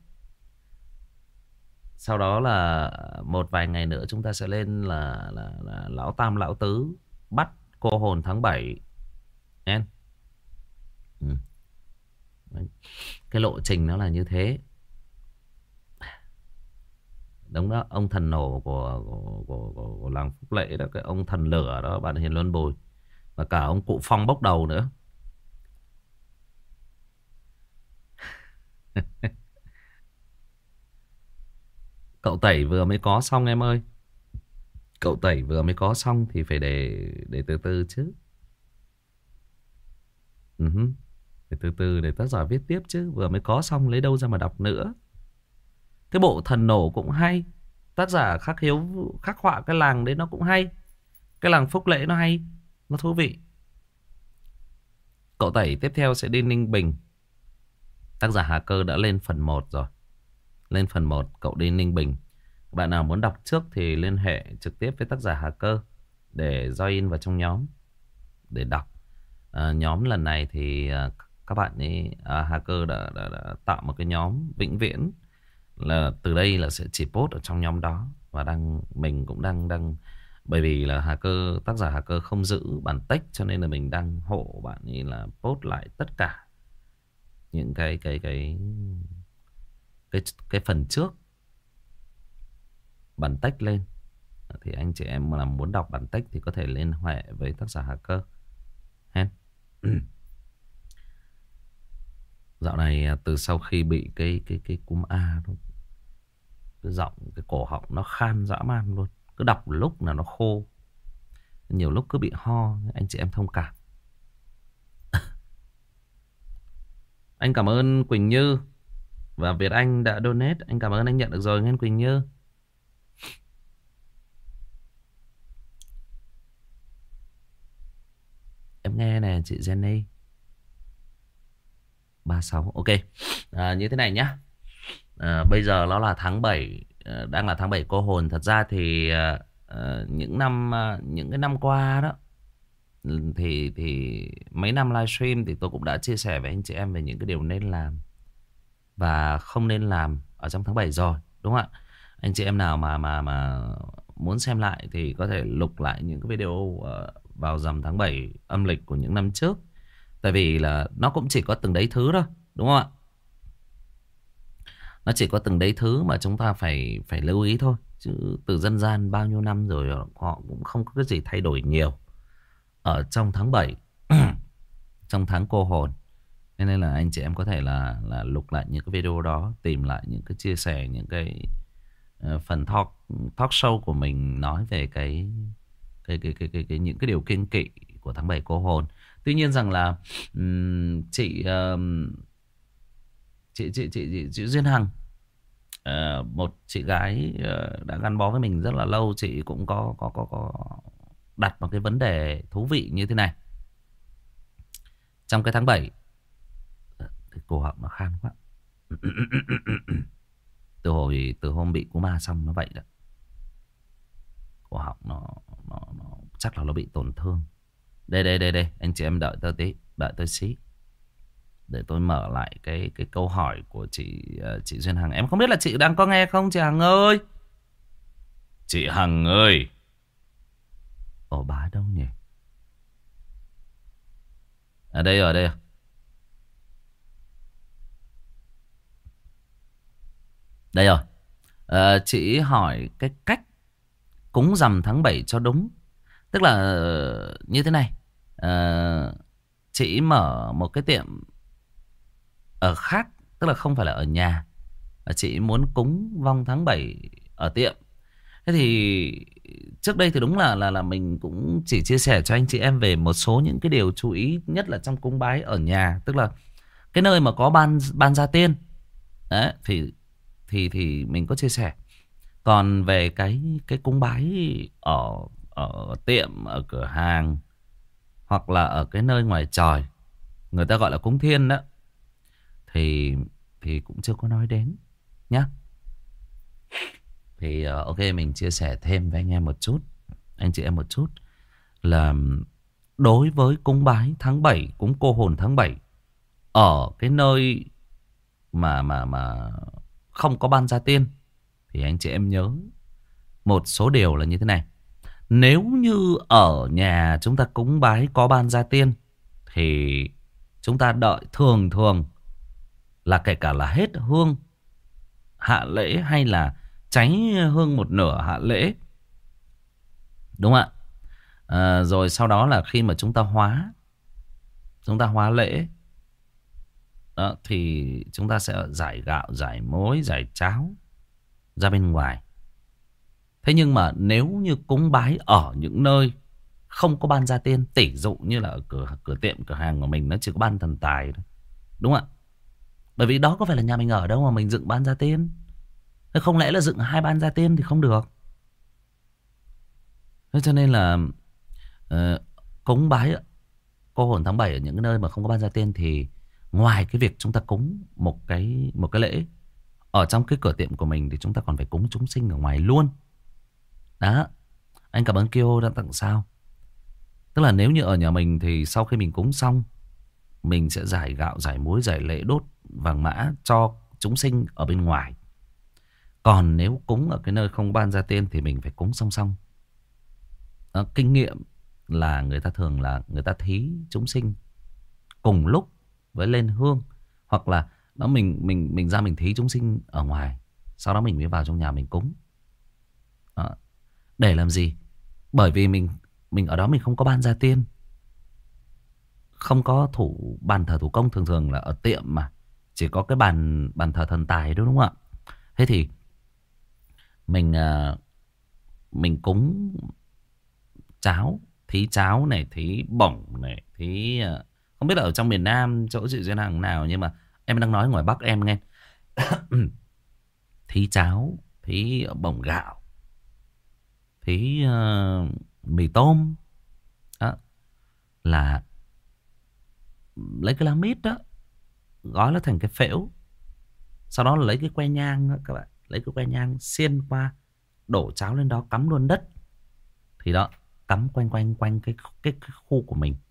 Sau đó là một vài ngày nữa chúng ta sẽ lên là Lão Tam Lão Tứ bắt cô hồn tháng 7. Em. Cái lộ trình nó là như thế. Đúng đó, ông thần nổ của làng Phúc Lễ đó, cái ông thần lửa đó, bạn Hiền Luân Bùi. Và cả ông cụ Phong bốc đầu nữa. Cậu tẩy vừa mới có xong em ơi. Cậu tẩy vừa mới có xong thì phải để từ từ chứ. Để từ từ để tác giả viết tiếp chứ. Vừa mới có xong lấy đâu ra mà đọc nữa. Cái bộ thần nổ cũng hay. Tác giả Khắc Hiếu khắc họa cái làng đấy nó cũng hay. Cái làng Phúc Lễ nó hay. Nó thú vị. Cậu tẩy tiếp theo sẽ đi Ninh Bình. Tác giả Hà Cơ đã lên phần 1 rồi. Lên phần 1 cậu đi Ninh Bình. Bạn nào muốn đọc trước thì liên hệ trực tiếp với tác giả Hà Cơ để join vào trong nhóm để đọc. Nhóm lần này thì các bạn ấy Hà Cơ đã tạo một cái nhóm vĩnh viễn, là từ đây là sẽ chỉ post ở trong nhóm đó. Và mình cũng đang bởi vì là tác giả Hà Cơ không giữ bản text, cho nên là mình đang hộ bạn ấy là post lại tất cả những cái phần trước bản text lên. Thì anh chị em mà muốn đọc bản text thì có thể liên hệ với tác giả Hà Cơ. Dạo này từ sau khi bị cái cúm A đó, cái giọng, cái cổ họng nó khan dã man luôn. Cứ đọc lúc là nó khô, nhiều lúc cứ bị ho. Anh chị em thông cảm. Anh cảm ơn Quỳnh Như và Việt Anh đã donate. Anh cảm ơn, anh nhận được rồi nghe Quỳnh Như. Em nghe nè chị Jenny. 36 ok. Như thế này nhá. Bây giờ nó là tháng 7, đang là tháng 7 cô hồn. Thật ra thì những cái năm qua đó thì mấy năm livestream thì tôi cũng đã chia sẻ với anh chị em về những cái điều nên làm và không nên làm ở trong tháng 7 rồi, đúng không ạ? Anh chị em nào mà muốn xem lại thì có thể lục lại những cái video vào rằm tháng 7 âm lịch của những năm trước. Tại vì là nó cũng chỉ có từng đấy thứ thôi, đúng không ạ? Nó chỉ có từng đấy thứ mà chúng ta phải lưu ý thôi. Chứ từ dân gian bao nhiêu năm rồi họ cũng không có cái gì thay đổi nhiều ở trong tháng 7 trong tháng cô hồn. Nên là anh chị em có thể là lục lại những cái video đó, tìm lại những cái chia sẻ, những cái phần talk show của mình nói về những cái điều kiêng kỵ của tháng 7 cô hồn. Tuy nhiên rằng là chị Duyên Hằng, một chị gái đã gắn bó với mình rất là lâu, chị cũng có đặt một cái vấn đề thú vị như thế này. Trong cái tháng 7, cái cổ họng nó khan quá. Từ hôm bị cúm A xong nó vậy đó. Cổ họng nó chắc là nó bị tổn thương. Đây, anh chị em đợi tôi tí, đợi tôi xí. Để tôi mở lại cái câu hỏi của chị Duyên Hằng. Em không biết là chị đang có nghe không chị Hằng ơi? Chị Hằng ơi. Ồ, bà ở đâu nhỉ? Ở đây à? Đây rồi. Chị hỏi cái cách cúng rằm tháng 7 cho đúng. Tức là như thế này. Chị mở một cái tiệm ở khác, tức là không phải là ở nhà. Chị muốn cúng vong tháng 7 ở tiệm. Thế thì trước đây thì đúng là mình cũng chỉ chia sẻ cho anh chị em về một số những cái điều chú ý, nhất là trong cúng bái ở nhà. Tức là cái nơi mà có ban gia tiên. Đấy, thì mình có chia sẻ. Còn về cái cúng bái ở ở tiệm, ở cửa hàng, hoặc là ở cái nơi ngoài trời, người ta gọi là cúng thiên đó, thì cũng chưa có nói đến nhá. Thì ok, mình chia sẻ thêm với anh em một chút, anh chị em một chút, là đối với cúng bái tháng 7, cúng cô hồn tháng 7 ở cái nơi mà không có ban gia tiên, thì anh chị em nhớ một số điều là như thế này. Nếu như ở nhà chúng ta cúng bái có ban gia tiên, thì chúng ta đợi thường thường là kể cả là hết hương hạ lễ, hay là cháy hương một nửa hạ lễ, đúng không ạ? Rồi sau đó là khi mà chúng ta hóa lễ đó, thì chúng ta sẽ giải gạo, giải muối, giải cháo ra bên ngoài. Thế nhưng mà nếu như cúng bái ở những nơi không có ban gia tiên, tỷ dụ như là ở cửa tiệm, cửa hàng của mình nó chỉ có ban thần tài thôi, đúng không ạ? Bởi vì đó có phải là nhà mình ở đâu mà mình dựng ban gia tiên. Thế không lẽ là dựng 2 ban gia tiên thì không được. Thế cho nên là cúng bái cô hồn tháng 7 ở những nơi mà không có ban gia tiên, thì ngoài cái việc chúng ta cúng một cái lễ ở trong cái cửa tiệm của mình, thì chúng ta còn phải cúng chúng sinh ở ngoài luôn. Đó, anh cảm ơn Kyo đã tặng sao. Tức là nếu như ở nhà mình thì sau khi mình cúng xong, mình sẽ giải gạo, giải muối, giải lễ, đốt vàng mã cho chúng sinh ở bên ngoài. Còn nếu cúng ở cái nơi không ban gia tiên thì mình phải cúng song song. Kinh nghiệm là người ta thường là người ta thí chúng sinh cùng lúc với lên hương, hoặc là đó mình ra mình thí chúng sinh ở ngoài, sau đó mình mới vào trong nhà mình cúng. Để làm gì? Bởi vì mình ở đó mình không có ban gia tiên, không có bàn thờ thủ công. Thường thường là ở tiệm mà chỉ có cái bàn thờ thần tài, đúng không ạ? Thế thì mình cúng cháo, thí cháo này, thí bổng này, thí không biết là ở trong miền Nam chỗ chị Duyên Hằng nào, nhưng mà em đang nói ngoài Bắc em nghe. Thí cháo, thí bổng gạo, thí mì tôm đó, là lấy cái lá mít đó gói nó thành cái phễu, sau đó là lấy cái que nhang đó, các bạn lấy cái que nhang xiên qua, đổ cháo lên đó, cắm luôn đất. Thì đó, cắm quanh cái khu của mình.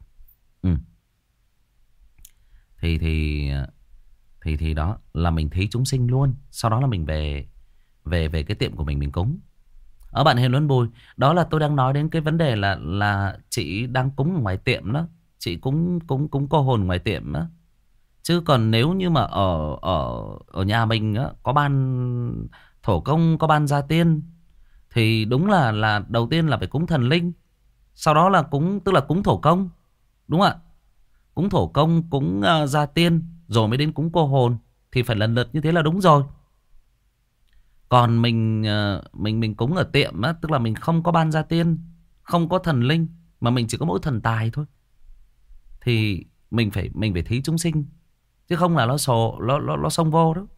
Thì đó là mình thí chúng sinh luôn. Sau đó là mình về cái tiệm của mình cúng. Ở bạn Hiền Luân Bùi, đó là tôi đang nói đến cái vấn đề là chị đang cúng ở ngoài tiệm đó, chị cúng cô hồn ngoài tiệm đó. Chứ còn nếu như mà ở nhà mình á, có ban thổ công, có ban gia tiên, thì đúng là đầu tiên là phải cúng thần linh, sau đó là tức là cúng thổ công, đúng không ạ? Cúng thổ công, cúng gia tiên, rồi mới đến cúng cô hồn, thì phải lần lượt như thế là đúng rồi. Còn mình cúng ở tiệm á, tức là mình không có ban gia tiên, không có thần linh, mà mình chỉ có mỗi thần tài thôi, thì mình phải thí chúng sinh, chứ không là nó xông vô đó.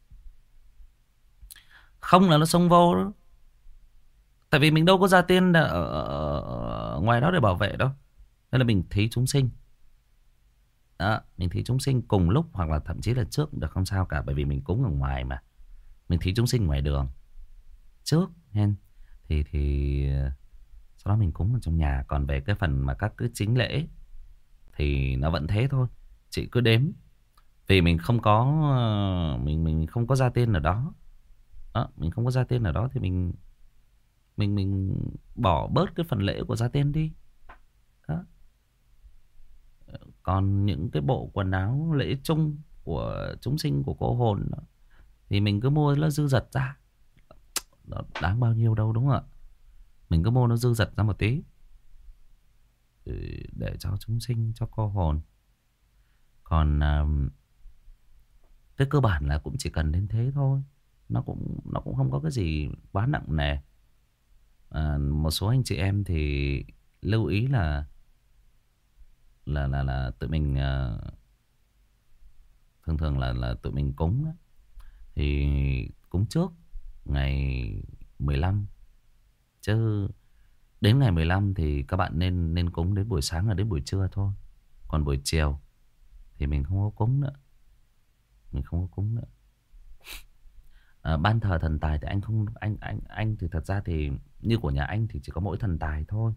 Không là nó xông vô đó. Tại vì mình đâu có gia tiên ở ngoài đó để bảo vệ đâu. Nên là mình thí chúng sinh đó, mình thí chúng sinh cùng lúc, hoặc là thậm chí là trước được, không sao cả. Bởi vì mình cúng ở ngoài mà, mình thí chúng sinh ngoài đường trước hen. Thì sau đó mình cúng ở trong nhà. Còn về cái phần mà các cái chính lễ thì nó vẫn thế thôi, chị cứ đếm. Vì mình không có mình không có gia tiên ở đó. Mình không có gia tiên ở đó thì mình bỏ bớt cái phần lễ của gia tiên đi đó. Còn những cái bộ quần áo lễ chung của chúng sinh, của cô hồn đó, thì mình cứ mua nó dư dật ra. Đó, đáng bao nhiêu đâu, đúng không ạ? Mình cứ mua nó dư dật ra một tí để cho chúng sinh, cho cô hồn. Còn cái cơ bản là cũng chỉ cần đến thế thôi. Nó cũng không có cái gì quá nặng nề. Một số anh chị em thì lưu ý là tụi mình thường thường là tụi mình cúng đó, thì cúng trước ngày 15. Chứ đến ngày 15 thì các bạn nên cúng đến buổi sáng và đến buổi trưa thôi. Còn buổi chiều thì mình không có cúng nữa. Mình không có cúng nữa. Ban thờ thần tài thì anh không anh thì thật ra thì như của nhà anh thì chỉ có mỗi thần tài thôi.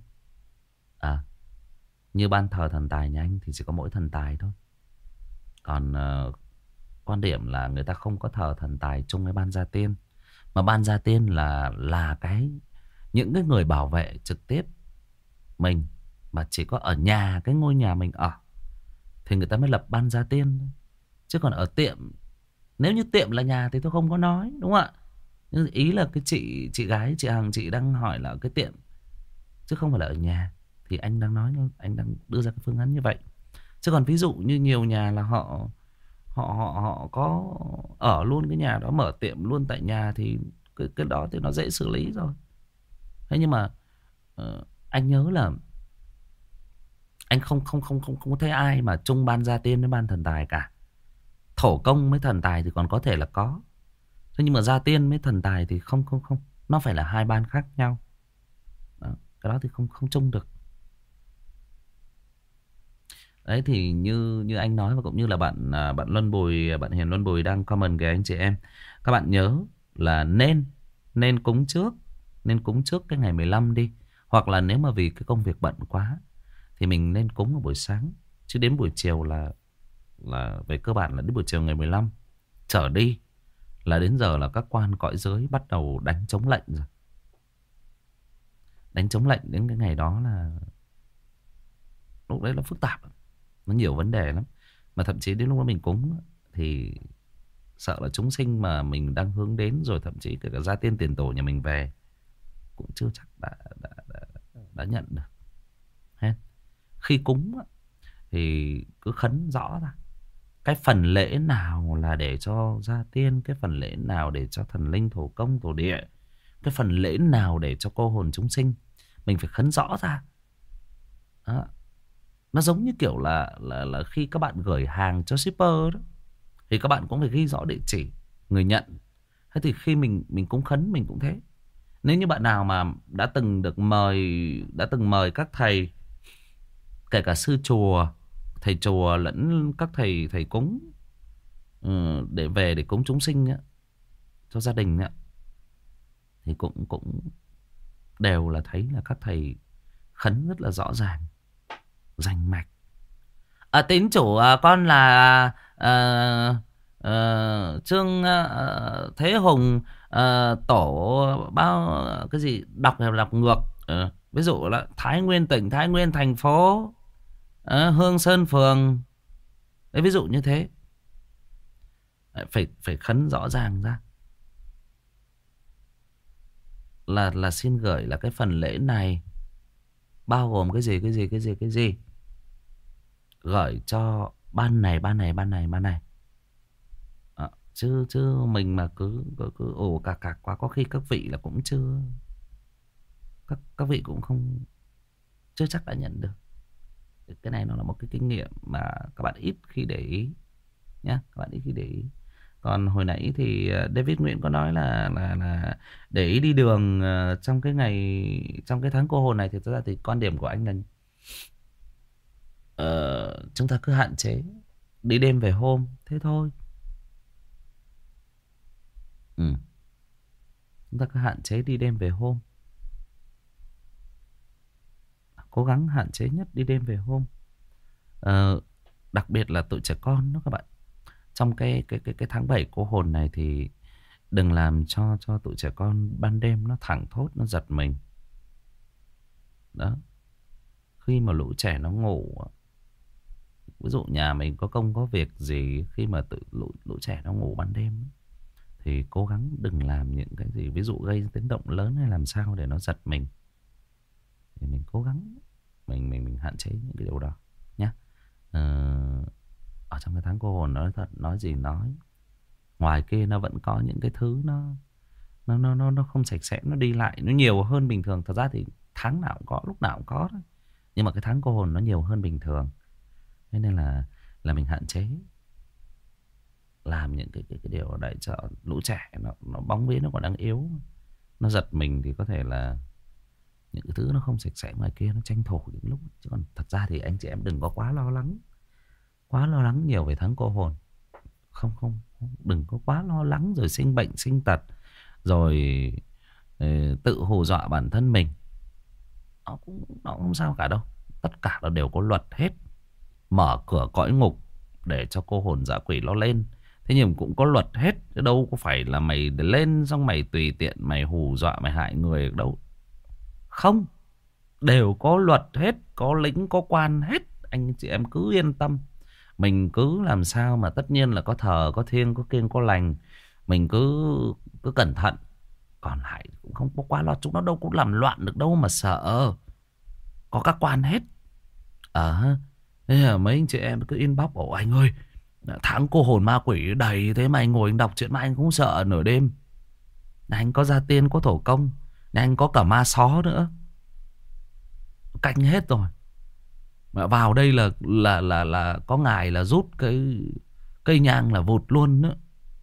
Như ban thờ thần tài nhà anh thì chỉ có mỗi thần tài thôi. Còn quan điểm là người ta không có thờ thần tài chung với ban gia tiên. Mà ban gia tiên là những cái người bảo vệ trực tiếp mình, mà chỉ có ở nhà cái ngôi nhà mình ở thì người ta mới lập ban gia tiên. Chứ còn ở tiệm, nếu như tiệm là nhà thì tôi không có nói, đúng không ạ? Nhưng ý là cái chị gái, chị Hằng, chị đang hỏi là ở cái tiệm chứ không phải là ở nhà. Thì anh đang nói, anh đang đưa ra cái phương án như vậy. Chứ còn ví dụ như nhiều nhà là họ có ở luôn cái nhà đó, mở tiệm luôn tại nhà thì cái đó thì nó dễ xử lý rồi. Thế nhưng mà anh nhớ là anh không có thấy ai mà chung ban gia tiên với ban thần tài cả. Thổ công với thần tài thì còn có thể là có. Thế nhưng mà gia tiên với thần tài thì không. Nó phải là hai ban khác nhau. Đó, cái đó thì không chung được. Đấy thì như anh nói, và cũng như là bạn Luân Bùi, bạn Hiền Luân Bùi đang comment kìa anh chị em. Các bạn nhớ là nên cúng trước. Nên cúng trước cái ngày 15 đi. Hoặc là nếu mà vì cái công việc bận quá thì mình nên cúng vào buổi sáng. Chứ đến buổi chiều là về cơ bản là đến buổi chiều ngày 15 trở đi là đến giờ là các quan cõi giới bắt đầu đánh chống lệnh rồi. Đánh chống lệnh đến cái ngày đó là lúc đấy là phức tạp. Nó nhiều vấn đề lắm. Mà thậm chí đến lúc đó mình cúng thì sợ là chúng sinh mà mình đang hướng đến, rồi thậm chí kể cả gia tiên tiền tổ nhà mình về cũng chưa chắc đã nhận được. Hết. Khi cúng thì cứ khấn rõ ra cái phần lễ nào là để cho gia tiên, cái phần lễ nào để cho thần linh thổ công thổ địa, cái phần lễ nào để cho cô hồn chúng sinh. Mình phải khấn rõ ra. Đó. Nó giống như kiểu là khi các bạn gửi hàng cho shipper đó, thì các bạn cũng phải ghi rõ địa chỉ người nhận. Thế thì khi mình cúng khấn mình cũng thế. Nếu như bạn nào mà đã từng mời các thầy, kể cả sư chùa, thầy chùa lẫn các thầy cúng để về để cúng chúng sinh á, cho gia đình á, thì cũng đều là thấy là các thầy khấn rất là rõ ràng, rành mạch. Tín chủ con là Trương Thế Hùng, tổ bao cái gì đọc ngược. Ví dụ là Thái Nguyên tỉnh, Thái Nguyên thành phố, Hương Sơn phường. Đấy, ví dụ như thế. Phải khấn rõ ràng ra là xin gửi là cái phần lễ này bao gồm cái gì gửi cho ban này. Chứ mình mà cứ ồ cạc quá, có khi các vị là cũng chưa, các vị cũng không, chưa chắc đã nhận được. Cái này nó là một cái kinh nghiệm mà các bạn ít khi để ý nhá, các bạn ít khi để ý. Còn hồi nãy thì David Nguyễn có nói là để ý đi đường trong cái tháng cô hồn này, thì thật ra thì quan điểm của anh là chúng ta cứ hạn chế đi đêm về hôm thế thôi. Chúng ta cứ hạn chế đi đêm về hôm, cố gắng hạn chế nhất đi đêm về hôm. Đặc biệt là tụi trẻ con đó các bạn. Trong cái tháng 7 cô hồn này thì đừng làm cho tụi trẻ con ban đêm nó thẳng thốt, nó giật mình. Đó. Khi mà lũ trẻ nó ngủ, ví dụ nhà mình có công có việc gì, khi mà lũ trẻ nó ngủ ban đêm thì cố gắng đừng làm những cái gì ví dụ gây tiếng động lớn hay làm sao để nó giật mình. Thì mình cố gắng mình hạn chế những cái điều đó nhé. Ở trong cái tháng cô hồn nói thật, nói gì nói, ngoài kia nó vẫn có những cái thứ nó không sạch sẽ, nó đi lại nó nhiều hơn bình thường. Thật ra thì tháng nào cũng có, lúc nào cũng có thôi. Nhưng mà cái tháng cô hồn nó nhiều hơn bình thường. Thế nên là mình hạn chế làm làm những cái điều ở đấy cho lũ trẻ nó bóng vía, nó còn đang yếu, nó giật mình thì có thể là những cái thứ nó không sạch sẽ ngoài kia nó tranh thủ những lúc. Chứ còn thật ra thì anh chị em đừng có quá lo lắng nhiều về tháng cô hồn. Không, đừng có quá lo lắng rồi sinh bệnh sinh tật rồi tự hù dọa bản thân mình. Nó không sao cả đâu. Tất cả nó đều có luật hết. Mở cửa cõi ngục để cho cô hồn dã quỷ nó lên, thế nhưng cũng có luật hết. Chứ đâu có phải là mày lên xong mày tùy tiện mày hù dọa mày hại người đâu. Không, đều có luật hết, có lính có quan hết. Anh chị em cứ yên tâm. Mình cứ làm sao mà tất nhiên là có thờ, có thiêng, có kiêng, có lành. Mình cứ cẩn thận. Còn lại cũng không có quá lo. Chúng nó đâu có làm loạn được đâu mà sợ. Có các quan hết. Thế là mấy anh chị em cứ inbox: ồ anh ơi, tháng cô hồn ma quỷ đầy thế mà anh ngồi anh đọc chuyện mà anh cũng sợ nửa đêm. Anh có gia tiên, có thổ công, anh có cả ma só nữa. Canh hết rồi. Mà vào đây là có ngài là rút cái cây nhang là vụt luôn nữa.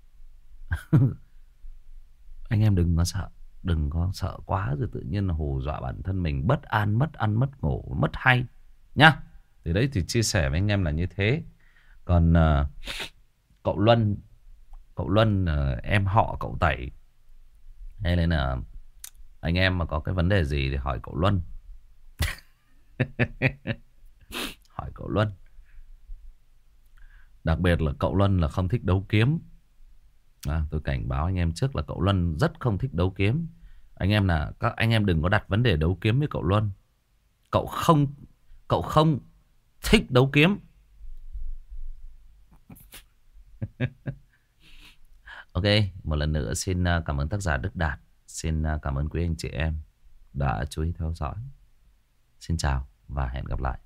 Anh em đừng có sợ. Đừng có sợ quá rồi tự nhiên là hù dọa bản thân mình bất an, mất ăn, mất ngủ, mất hay nhá. Thì đấy, thì chia sẻ với anh em là như thế. Còn cậu Luân em họ cậu Tẩy, hay là anh em mà có cái vấn đề gì thì hỏi cậu Luân. Hỏi cậu Luân. Đặc biệt là cậu Luân là không thích đấu kiếm. Tôi cảnh báo anh em trước là cậu Luân rất không thích đấu kiếm. Các anh em đừng có đặt vấn đề đấu kiếm với cậu Luân. Cậu không thích đấu kiếm. Ok, một lần nữa xin cảm ơn tác giả Đức Đạt. Xin cảm ơn quý anh chị em đã chú ý theo dõi. Xin chào và hẹn gặp lại.